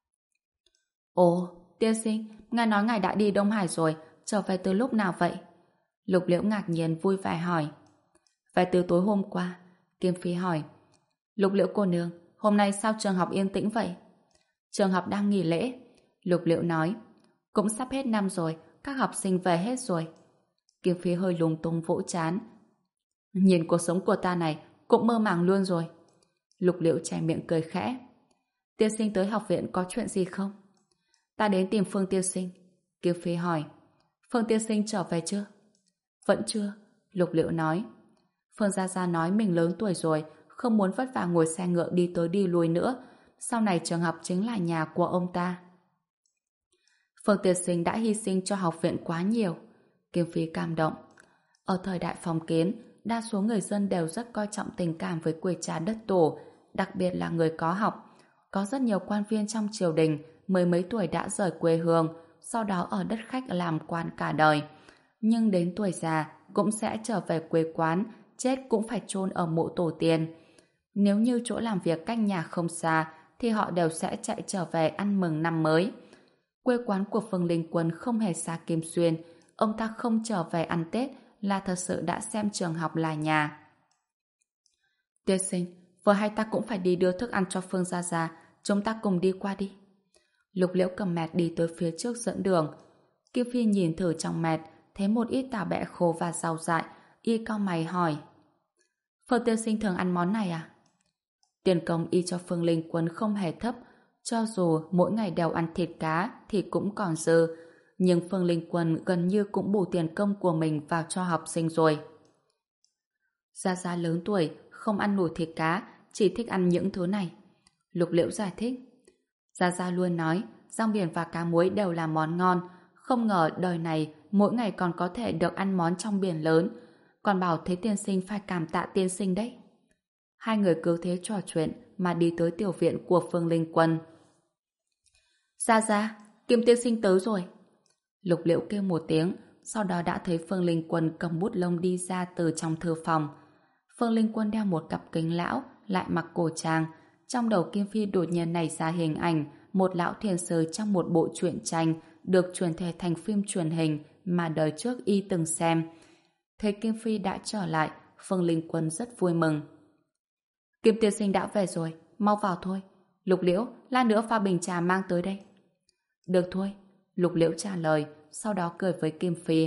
Ồ, tiên sinh, ngài nói ngài đã đi Đông Hải rồi, trở về từ lúc nào vậy? Lục Liễu ngạc nhiên vui vẻ hỏi. Về từ tối hôm qua. Kim Phi hỏi. Lục Liễu cô nương, hôm nay sao trường học yên tĩnh vậy? Trường học đang nghỉ lễ. Lục Liễu nói. Cũng sắp hết năm rồi, các học sinh về hết rồi. Kim Phi hơi lung tung vỗ trán. Nhìn cuộc sống của ta này cũng mơ màng luôn rồi. Lục Liễu che miệng cười khẽ. Tiên sinh tới học viện có chuyện gì không? Ta đến tìm Phương tiên sinh. Kim Phi hỏi. Phương tiên sinh trở về chưa? Vẫn chưa. Lục Liễu nói. Phương Gia Gia nói mình lớn tuổi rồi, không muốn vất vả ngồi xe ngựa đi tới đi lui nữa. Sau này trường học chính là nhà của ông ta. Phương tiên sinh đã hy sinh cho học viện quá nhiều. Kim Phi cảm động. Ở thời đại phong kiến, đa số người dân đều rất coi trọng tình cảm với quê cha đất tổ, đặc biệt là người có học. Có rất nhiều quan viên trong triều đình mười mấy tuổi đã rời quê hương, sau đó ở đất khách làm quan cả đời. Nhưng đến tuổi già cũng sẽ trở về quê quán, chết cũng phải chôn ở mộ tổ tiên. Nếu như chỗ làm việc cách nhà không xa thì họ đều sẽ chạy trở về ăn mừng năm mới. Quê quán của Phương Linh Quân không hề xa Kim Xuyên, ông ta không trở về ăn Tết là thật sự đã xem trường học là nhà. Tiên sinh, vừa hay ta cũng phải đi đưa thức ăn cho Phương Gia Gia, chúng ta cùng đi qua đi. Lục Liễu cầm mẹt đi tới phía trước dẫn đường. Kim Phi nhìn thử trong mẹt, thấy một ít tảo bẹ khô và rau dại, y cau mày hỏi. Phương tiên sinh thường ăn món này à? Tiền công y cho Phương Linh Quân không hề thấp, cho dù mỗi ngày đều ăn thịt cá thì cũng còn dư, nhưng Phương Linh Quân gần như cũng bù tiền công của mình vào cho học sinh rồi. Gia Gia lớn tuổi, không ăn nổi thịt cá, chỉ thích ăn những thứ này. Lục Liễu giải thích. Gia Gia luôn nói, rong biển và cá muối đều là món ngon, không ngờ đời này mỗi ngày còn có thể được ăn món trong biển lớn, còn bảo thấy tiên sinh phải cảm tạ tiên sinh đấy. Hai người cứ thế trò chuyện mà đi tới tiểu viện của Phương Linh Quân. Gia Gia, Kim tiên sinh tới rồi. Lục Liễu kêu một tiếng, sau đó đã thấy Phương Linh Quân cầm bút lông đi ra từ trong thư phòng. Phương Linh Quân đeo một cặp kính lão, lại mặc cổ trang. Trong đầu Kim Phi đột nhiên nảy ra hình ảnh một lão thiền sư trong một bộ truyện tranh được truyền thể thành phim truyền hình mà đời trước y từng xem. Thấy Kim Phi đã trở lại, Phương Linh Quân rất vui mừng. Kim tiên sinh đã về rồi, mau vào thôi. Lục Liễu, lát nữa pha bình trà mang tới đây. Được thôi, Lục Liễu trả lời, sau đó cười với Kim Phi.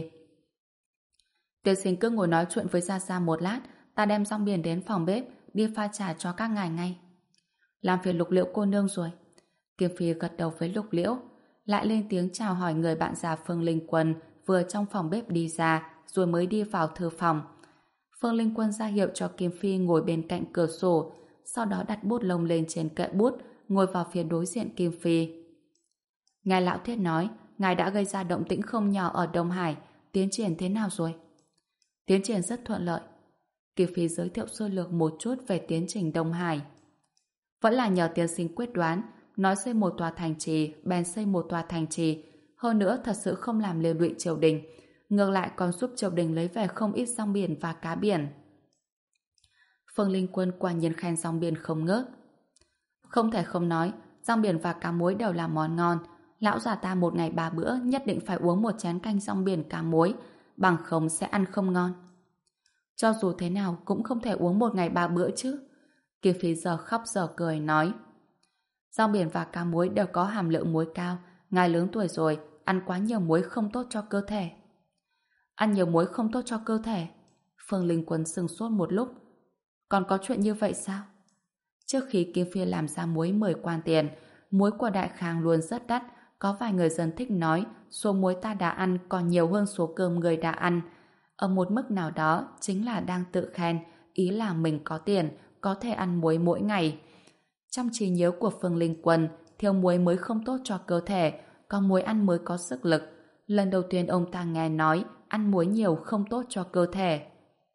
Tiên sinh cứ ngồi nói chuyện với Gia Gia một lát, ta đem rong biển đến phòng bếp, đi pha trà cho các ngài ngay. Làm phiền Lục Liễu cô nương rồi. Kim Phi gật đầu với Lục Liễu, lại lên tiếng chào hỏi người bạn già Phương Linh Quân vừa trong phòng bếp đi ra, rồi mới đi vào thư phòng. Phương Linh Quân ra hiệu cho Kim Phi ngồi bên cạnh cửa sổ, sau đó đặt bút lông lên trên kệ bút, ngồi vào phía đối diện Kim Phi. Ngài Lão Thiết nói, ngài đã gây ra động tĩnh không nhỏ ở Đông Hải, tiến triển thế nào rồi? Tiến triển rất thuận lợi. Kim Phi giới thiệu sơ lược một chút về tiến trình Đông Hải. Vẫn là nhờ tiên sinh quyết đoán, nói xây một tòa thành trì, bèn xây một tòa thành trì, hơn nữa thật sự không làm liên lụy triều đình, ngược lại còn giúp triều đình lấy về không ít rong biển và cá biển. Phương Linh Quân quả nhiên khen rong biển không ngớt. Không thể không nói, rong biển và cá muối đều là món ngon. Lão già ta một ngày ba bữa nhất định phải uống một chén canh rong biển cá muối, bằng không sẽ ăn không ngon. Cho dù thế nào cũng không thể uống một ngày ba bữa chứ. Kiều Phi giờ khóc giờ cười nói. Rong biển và cá muối đều có hàm lượng muối cao. Ngài lớn tuổi rồi, ăn quá nhiều muối không tốt cho cơ thể. Ăn nhiều muối không tốt cho cơ thể. Phương Linh Quân sững sốt một lúc. Còn có chuyện như vậy sao? Trước khi Kim Phi làm ra muối mười quan tiền, muối của Đại Khang luôn rất đắt. Có vài người dân thích nói số muối ta đã ăn còn nhiều hơn số cơm người đã ăn. Ở một mức nào đó chính là đang tự khen, ý là mình có tiền, có thể ăn muối mỗi ngày. Trong trí nhớ của Phương Linh Quân, thiếu muối mới không tốt cho cơ thể, có muối ăn mới có sức lực. Lần đầu tiên ông ta nghe nói ăn muối nhiều không tốt cho cơ thể.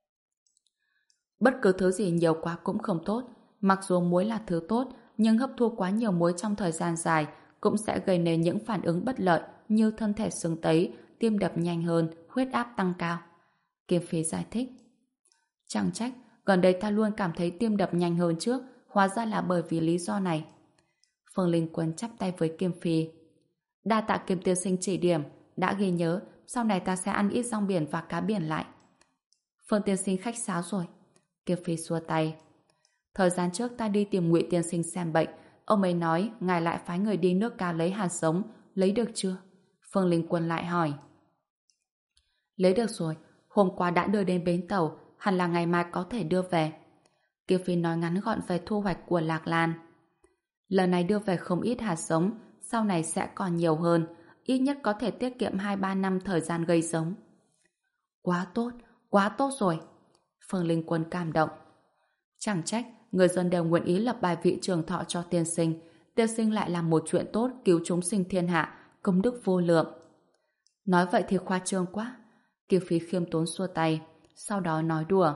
Bất cứ thứ gì nhiều quá cũng không tốt. Mặc dù muối là thứ tốt, nhưng hấp thu quá nhiều muối trong thời gian dài cũng sẽ gây nên những phản ứng bất lợi như thân thể sưng tấy, tim đập nhanh hơn, huyết áp tăng cao. Kim Phi giải thích. Chẳng trách, gần đây ta luôn cảm thấy tim đập nhanh hơn trước, hóa ra là bởi vì lý do này. Phương Linh Quân chắp tay với Kim Phi. Đa tạ Kim tiên sinh chỉ điểm, đã ghi nhớ, sau này ta sẽ ăn ít rong biển và cá biển lại. Phương tiên sinh khách sáo rồi. Kim Phi xua tay. Thời gian trước ta đi tìm Ngụy tiên sinh xem bệnh, ông ấy nói ngài lại phái người đi nước Ca lấy hạt giống, lấy được chưa? Phương Linh Quân lại hỏi. Lấy được rồi, hôm qua đã đưa đến bến tàu, hẳn là ngày mai có thể đưa về. Kiều Phi nói ngắn gọn về thu hoạch của Lạc Lan. Lần này đưa về không ít hạt giống, sau này sẽ còn nhiều hơn, ít nhất có thể tiết kiệm hai ba năm thời gian gây giống. Quá tốt, quá tốt rồi. Phương Linh Quân cảm động. Chẳng trách, người dân đều nguyện ý lập bài vị trường thọ cho tiên sinh. Tiên sinh lại làm một chuyện tốt cứu chúng sinh thiên hạ, công đức vô lượng. Nói vậy thì khoa trương quá. Kiều Phi khiêm tốn xua tay, sau đó nói đùa.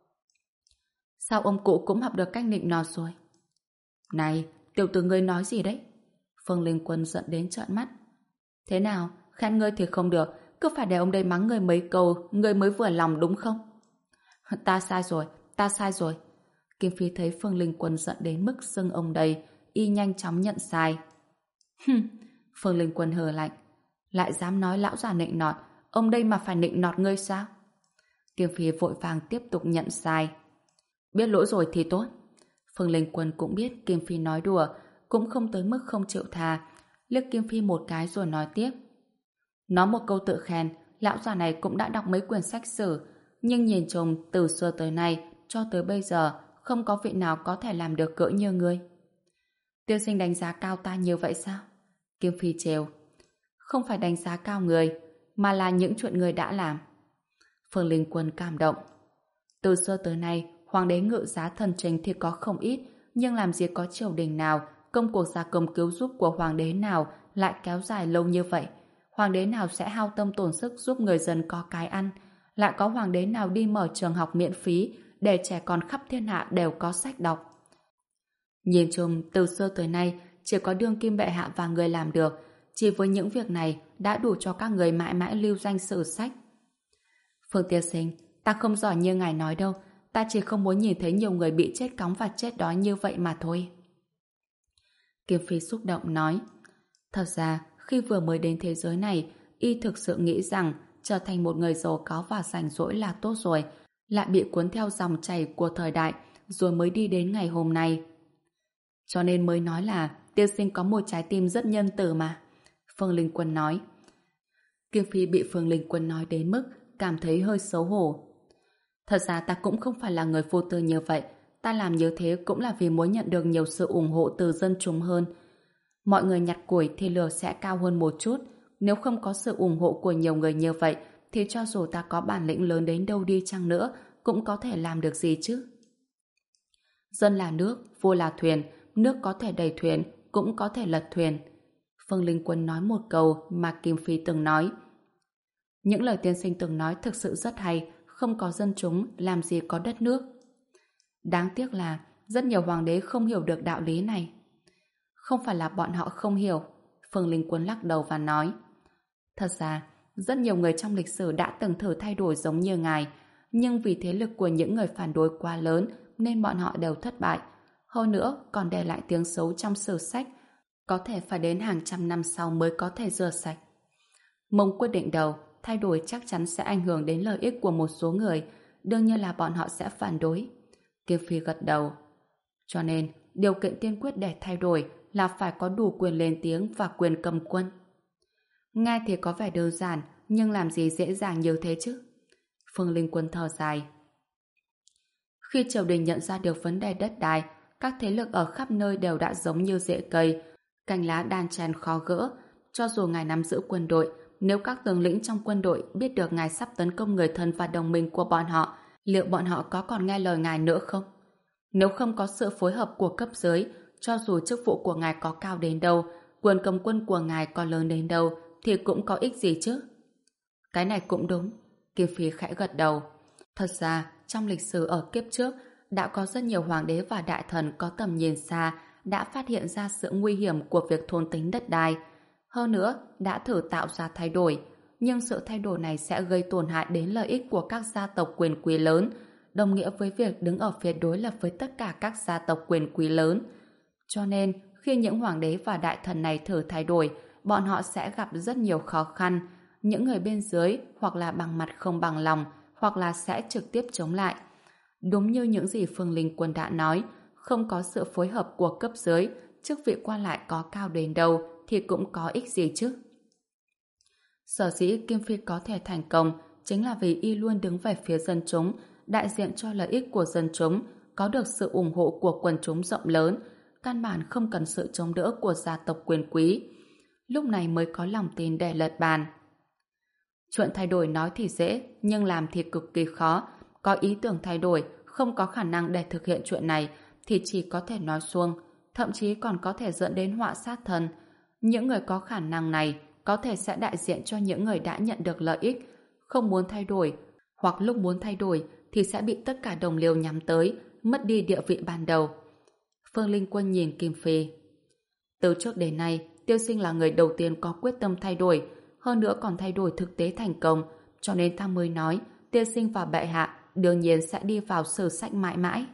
Sao ông cụ cũng học được cách nịnh nọt rồi? Này, tiểu tử ngươi nói gì đấy? Phương Linh Quân giận đến trợn mắt. Thế nào, khen ngươi thì không được, cứ phải để ông đây mắng ngươi mấy câu, ngươi mới vừa lòng đúng không? Ta sai rồi, ta sai rồi. Kim Phi thấy Phương Linh Quân giận đến mức xưng ông đây, y nhanh chóng nhận sai. Hừm, Phương Linh Quân hừ lạnh. Lại dám nói lão già nịnh nọt, ông đây mà phải nịnh nọt ngươi sao? Kim Phi vội vàng tiếp tục nhận sai. Biết lỗi rồi thì tốt. Phương Linh Quân cũng biết Kim Phi nói đùa, cũng không tới mức không chịu tha, liếc Kim Phi một cái rồi nói tiếp. Nói một câu tự khen, lão già này cũng đã đọc mấy quyển sách sử, nhưng nhìn chung từ xưa tới nay cho tới bây giờ không có vị nào có thể làm được cỡ như ngươi. Tiên sinh đánh giá cao ta như vậy sao? Kim Phi trêu. Không phải đánh giá cao người, mà là những chuyện người đã làm. Phương Linh Quân cảm động. Từ xưa tới nay, hoàng đế ngự giá thần trình thì có không ít, nhưng làm gì có triều đình nào, công cuộc gia công cứu giúp của hoàng đế nào lại kéo dài lâu như vậy. Hoàng đế nào sẽ hao tâm tổn sức giúp người dân có cái ăn, lại có hoàng đế nào đi mở trường học miễn phí để trẻ con khắp thiên hạ đều có sách đọc. Nhìn chung, từ xưa tới nay, chỉ có đương kim bệ hạ và người làm được. Chỉ với những việc này đã đủ cho các người mãi mãi lưu danh sử sách. Phương tiên sinh, ta không giỏi như ngài nói đâu, ta chỉ không muốn nhìn thấy nhiều người bị chết cóng và chết đói như vậy mà thôi. Kim Phi xúc động nói. Thật ra, khi vừa mới đến thế giới này, y thực sự nghĩ rằng trở thành một người giàu có và rảnh rỗi là tốt rồi, lại bị cuốn theo dòng chảy của thời đại, rồi mới đi đến ngày hôm nay. Cho nên mới nói là tiên sinh có một trái tim rất nhân từ mà. Phương Linh Quân nói. Kim Phi bị Phương Linh Quân nói đến mức cảm thấy hơi xấu hổ. Thật ra ta cũng không phải là người vô tư như vậy. Ta làm như thế cũng là vì muốn nhận được nhiều sự ủng hộ từ dân chúng hơn. Mọi người nhặt củi thì lửa sẽ cao hơn một chút. Nếu không có sự ủng hộ của nhiều người như vậy thì cho dù ta có bản lĩnh lớn đến đâu đi chăng nữa cũng có thể làm được gì chứ. Dân là nước, vua là thuyền. Nước có thể đẩy thuyền, cũng có thể lật thuyền. Phương Linh Quân nói một câu mà Kim Phi từng nói. Những lời tiên sinh từng nói thực sự rất hay, không có dân chúng làm gì có đất nước. Đáng tiếc là rất nhiều hoàng đế không hiểu được đạo lý này. Không phải là bọn họ không hiểu. Phương Linh Quân lắc đầu và nói, thật ra, rất nhiều người trong lịch sử đã từng thử thay đổi giống như ngài, nhưng vì thế lực của những người phản đối quá lớn nên bọn họ đều thất bại. Hơn nữa, còn để lại tiếng xấu trong sử sách, có thể phải đến hàng trăm năm sau mới có thể rửa sạch. Mông quyết định đầu, thay đổi chắc chắn sẽ ảnh hưởng đến lợi ích của một số người, đương nhiên là bọn họ sẽ phản đối. Kiều Phi gật đầu. Cho nên, điều kiện tiên quyết để thay đổi là phải có đủ quyền lên tiếng và quyền cầm quân. Nghe thì có vẻ đơn giản, nhưng làm gì dễ dàng như thế chứ? Phương Linh Quân thở dài. Khi triều đình nhận ra được vấn đề đất đai, các thế lực ở khắp nơi đều đã giống như rễ cây, cành lá đan chen khó gỡ. Cho dù ngài nắm giữ quân đội, nếu các tướng lĩnh trong quân đội biết được ngài sắp tấn công người thân và đồng minh của bọn họ, liệu bọn họ có còn nghe lời ngài nữa không? Nếu không có sự phối hợp của cấp dưới, cho dù chức vụ của ngài có cao đến đâu, quyền cầm quân của ngài có lớn đến đâu, thì cũng có ích gì chứ? Cái này cũng đúng. Kim Phi khẽ gật đầu. Thật ra, trong lịch sử ở kiếp trước, đã có rất nhiều hoàng đế và đại thần có tầm nhìn xa đã phát hiện ra sự nguy hiểm của việc thôn tính đất đai. Hơn nữa, đã thử tạo ra thay đổi. Nhưng sự thay đổi này sẽ gây tổn hại đến lợi ích của các gia tộc quyền quý lớn, đồng nghĩa với việc đứng ở phía đối lập với tất cả các gia tộc quyền quý lớn. Cho nên, khi những hoàng đế và đại thần này thử thay đổi, bọn họ sẽ gặp rất nhiều khó khăn. Những người bên dưới hoặc là bằng mặt không bằng lòng, hoặc là sẽ trực tiếp chống lại. Đúng như những gì Phương Linh Quân đã nói, không có sự phối hợp của cấp dưới, chức vị quan lại có cao đến đâu thì cũng có ích gì chứ. Sở dĩ Kim Phi có thể thành công chính là vì y luôn đứng về phía dân chúng, đại diện cho lợi ích của dân chúng, có được sự ủng hộ của quần chúng rộng lớn, căn bản không cần sự chống đỡ của gia tộc quyền quý. Lúc này mới có lòng tin để lật bàn. Chuyện thay đổi nói thì dễ, nhưng làm thì cực kỳ khó. Có ý tưởng thay đổi, không có khả năng để thực hiện chuyện này, thì chỉ có thể nói suông, thậm chí còn có thể dẫn đến họa sát thân. Những người có khả năng này có thể sẽ đại diện cho những người đã nhận được lợi ích, không muốn thay đổi, hoặc lúc muốn thay đổi thì sẽ bị tất cả đồng liêu nhắm tới, mất đi địa vị ban đầu. Phương Linh Quân nhìn Kim Phi. Từ trước đến nay, Tiêu Sinh là người đầu tiên có quyết tâm thay đổi, hơn nữa còn thay đổi thực tế thành công, cho nên ta mới nói Tiêu Sinh và bệ hạ đương nhiên sẽ đi vào sử sách mãi mãi.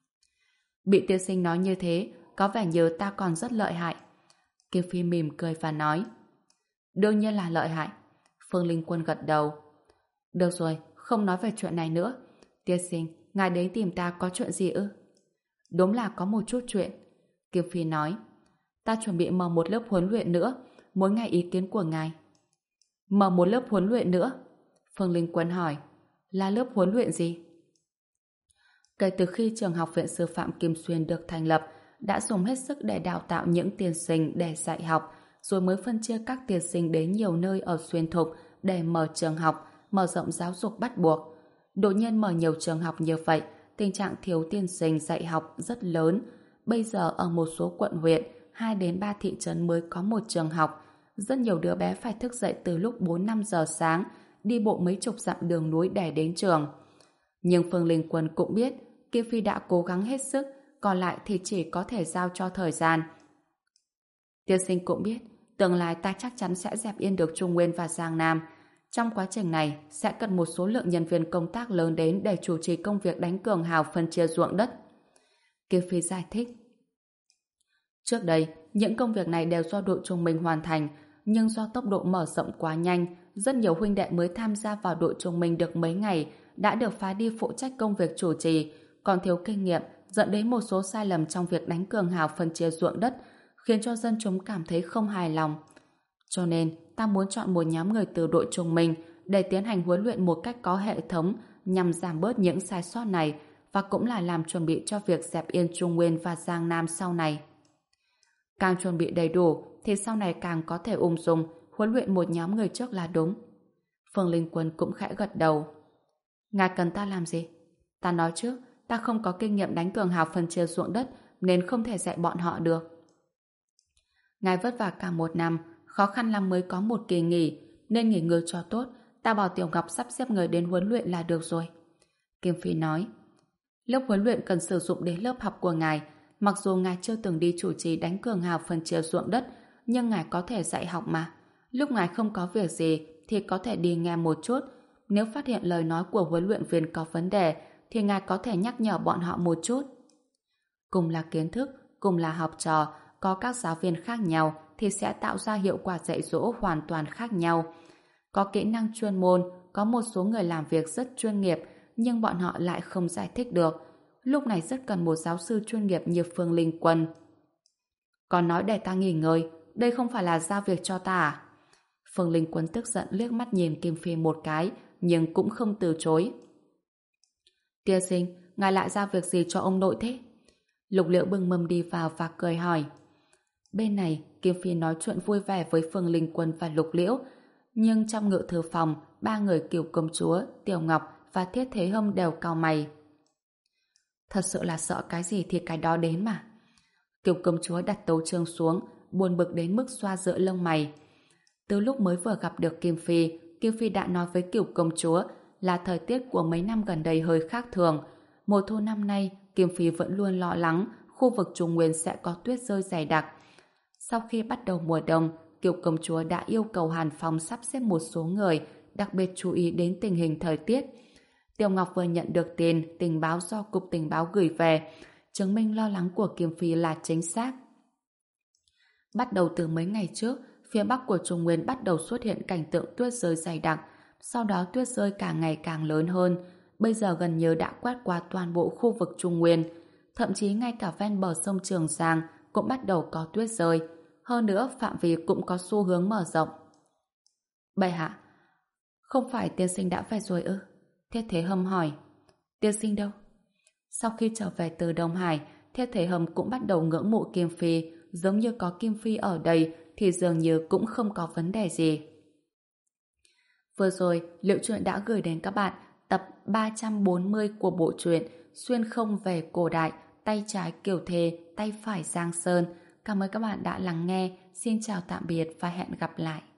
Bị Tiêu Sinh nói như thế, có vẻ như ta còn rất lợi hại. Kim Phi mỉm cười và nói, đương nhiên là lợi hại. Phương Linh Quân gật đầu. Được rồi, không nói về chuyện này nữa. Tiêu Sinh, ngài đến tìm ta có chuyện gì ư? Đúng là có một chút chuyện. Kim Phi nói, ta chuẩn bị mở một lớp huấn luyện nữa, muốn nghe ý kiến của ngài. Mở một lớp huấn luyện nữa? Phương Linh Quân hỏi, là lớp huấn luyện gì? Kể từ khi trường học viện sư phạm Kim Xuyên được thành lập, đã dùng hết sức để đào tạo những tiền sinh để dạy học, rồi mới phân chia các tiền sinh đến nhiều nơi ở Xuyên Thục để mở trường học, mở rộng giáo dục bắt buộc. Đột nhiên mở nhiều trường học như vậy, tình trạng thiếu tiền sinh dạy học rất lớn. Bây giờ ở một số quận huyện, hai đến ba thị trấn mới có một trường học. Rất nhiều đứa bé phải thức dậy từ lúc bốn năm giờ sáng, đi bộ mấy chục dặm đường núi để đến trường. Nhưng Phương Linh Quân cũng biết, Kim Phi đã cố gắng hết sức, còn lại thì chỉ có thể giao cho thời gian. Tiên sinh cũng biết, tương lai ta chắc chắn sẽ dẹp yên được Trung Nguyên và Giang Nam. Trong quá trình này, sẽ cần một số lượng nhân viên công tác lớn đến để chủ trì công việc đánh cường hào phân chia ruộng đất. Kim Phi giải thích. Trước đây, những công việc này đều do đội Trung Minh hoàn thành, nhưng do tốc độ mở rộng quá nhanh, rất nhiều huynh đệ mới tham gia vào đội Trung Minh được mấy ngày đã được phái đi phụ trách công việc chủ trì, còn thiếu kinh nghiệm dẫn đến một số sai lầm trong việc đánh cường hào phân chia ruộng đất, khiến cho dân chúng cảm thấy không hài lòng. Cho nên, ta muốn chọn một nhóm người từ đội Trung Minh để tiến hành huấn luyện một cách có hệ thống nhằm giảm bớt những sai sót này và cũng là làm chuẩn bị cho việc dẹp yên Trung Nguyên và Giang Nam sau này. Càng chuẩn bị đầy đủ thì sau này càng có thể ung dung huấn luyện một nhóm người trước là đúng. Phương Linh Quân cũng khẽ gật đầu. Ngài cần ta làm gì? Ta nói trước, ta không có kinh nghiệm đánh cường hào phân chia ruộng đất nên không thể dạy bọn họ được. Ngài vất vả cả một năm, khó khăn lắm mới có một kỳ nghỉ, nên nghỉ ngơi cho tốt, ta bảo Tiểu Ngọc sắp xếp người đến huấn luyện là được rồi. Kim Phi nói, lớp huấn luyện cần sử dụng đến lớp học của ngài, mặc dù ngài chưa từng đi chủ trì đánh cường hào phân chia ruộng đất, nhưng ngài có thể dạy học mà. Lúc ngài không có việc gì thì có thể đi nghe một chút. Nếu phát hiện lời nói của huấn luyện viên có vấn đề thì ngài có thể nhắc nhở bọn họ một chút. Cùng là kiến thức, cùng là học trò, có các giáo viên khác nhau thì sẽ tạo ra hiệu quả dạy dỗ hoàn toàn khác nhau. Có kỹ năng chuyên môn, có một số người làm việc rất chuyên nghiệp nhưng bọn họ lại không giải thích được. Lúc này rất cần một giáo sư chuyên nghiệp như Phương Linh Quân. Còn nói để ta nghỉ ngơi, đây không phải là giao việc cho ta à? Phương Linh Quân tức giận liếc mắt nhìn Kim Phi một cái, nhưng cũng không từ chối. Tiên sinh, ngài lại giao việc gì cho ông nội thế? Lục Liễu bưng mâm đi vào và cười hỏi. Bên này, Kim Phi nói chuyện vui vẻ với Phương Linh Quân và Lục Liễu, nhưng trong ngự thư phòng, ba người Kiều công chúa, Tiểu Ngọc và Thiết Thế Hâm đều cau mày. Thật sự là sợ cái gì thì cái đó đến mà. Kiều công chúa đặt tấu chương xuống, buồn bực đến mức xoa giữa lông mày. Từ lúc mới vừa gặp được Kim Phi, Kim Phi đã nói với Kiều công chúa là thời tiết của mấy năm gần đây hơi khác thường. Mùa thu năm nay, Kim Phi vẫn luôn lo lắng khu vực Trung Nguyên sẽ có tuyết rơi dày đặc. Sau khi bắt đầu mùa đông, Kiều công chúa đã yêu cầu Hàn Phong sắp xếp một số người đặc biệt chú ý đến tình hình thời tiết. Tiểu Ngọc vừa nhận được tiền tình báo do Cục Tình báo gửi về, chứng minh lo lắng của Kim Phi là chính xác. Bắt đầu từ mấy ngày trước, phía bắc của Trung Nguyên bắt đầu xuất hiện cảnh tượng tuyết rơi dày đặc, sau đó tuyết rơi càng ngày càng lớn hơn, bây giờ gần như đã quét qua toàn bộ khu vực Trung Nguyên, thậm chí ngay cả ven bờ sông Trường Giang cũng bắt đầu có tuyết rơi, hơn nữa phạm vi cũng có xu hướng mở rộng. Bệ hạ, không phải tiên sinh đã về rồi ư? Thiết Thế Hâm hỏi. Tiên sinh đâu? Sau khi trở về từ Đông Hải, Thiết Thế Hâm cũng bắt đầu ngưỡng mộ Kim Phi, giống như có Kim Phi ở đây thì dường như cũng không có vấn đề gì. Vừa rồi, Liệu Truyện đã gửi đến các bạn tập ba trăm bốn mươi của bộ truyện Xuyên không về cổ đại, tay trái Kiều Thề, tay phải Giang Sơn. Cảm ơn các bạn đã lắng nghe. Xin chào tạm biệt và hẹn gặp lại.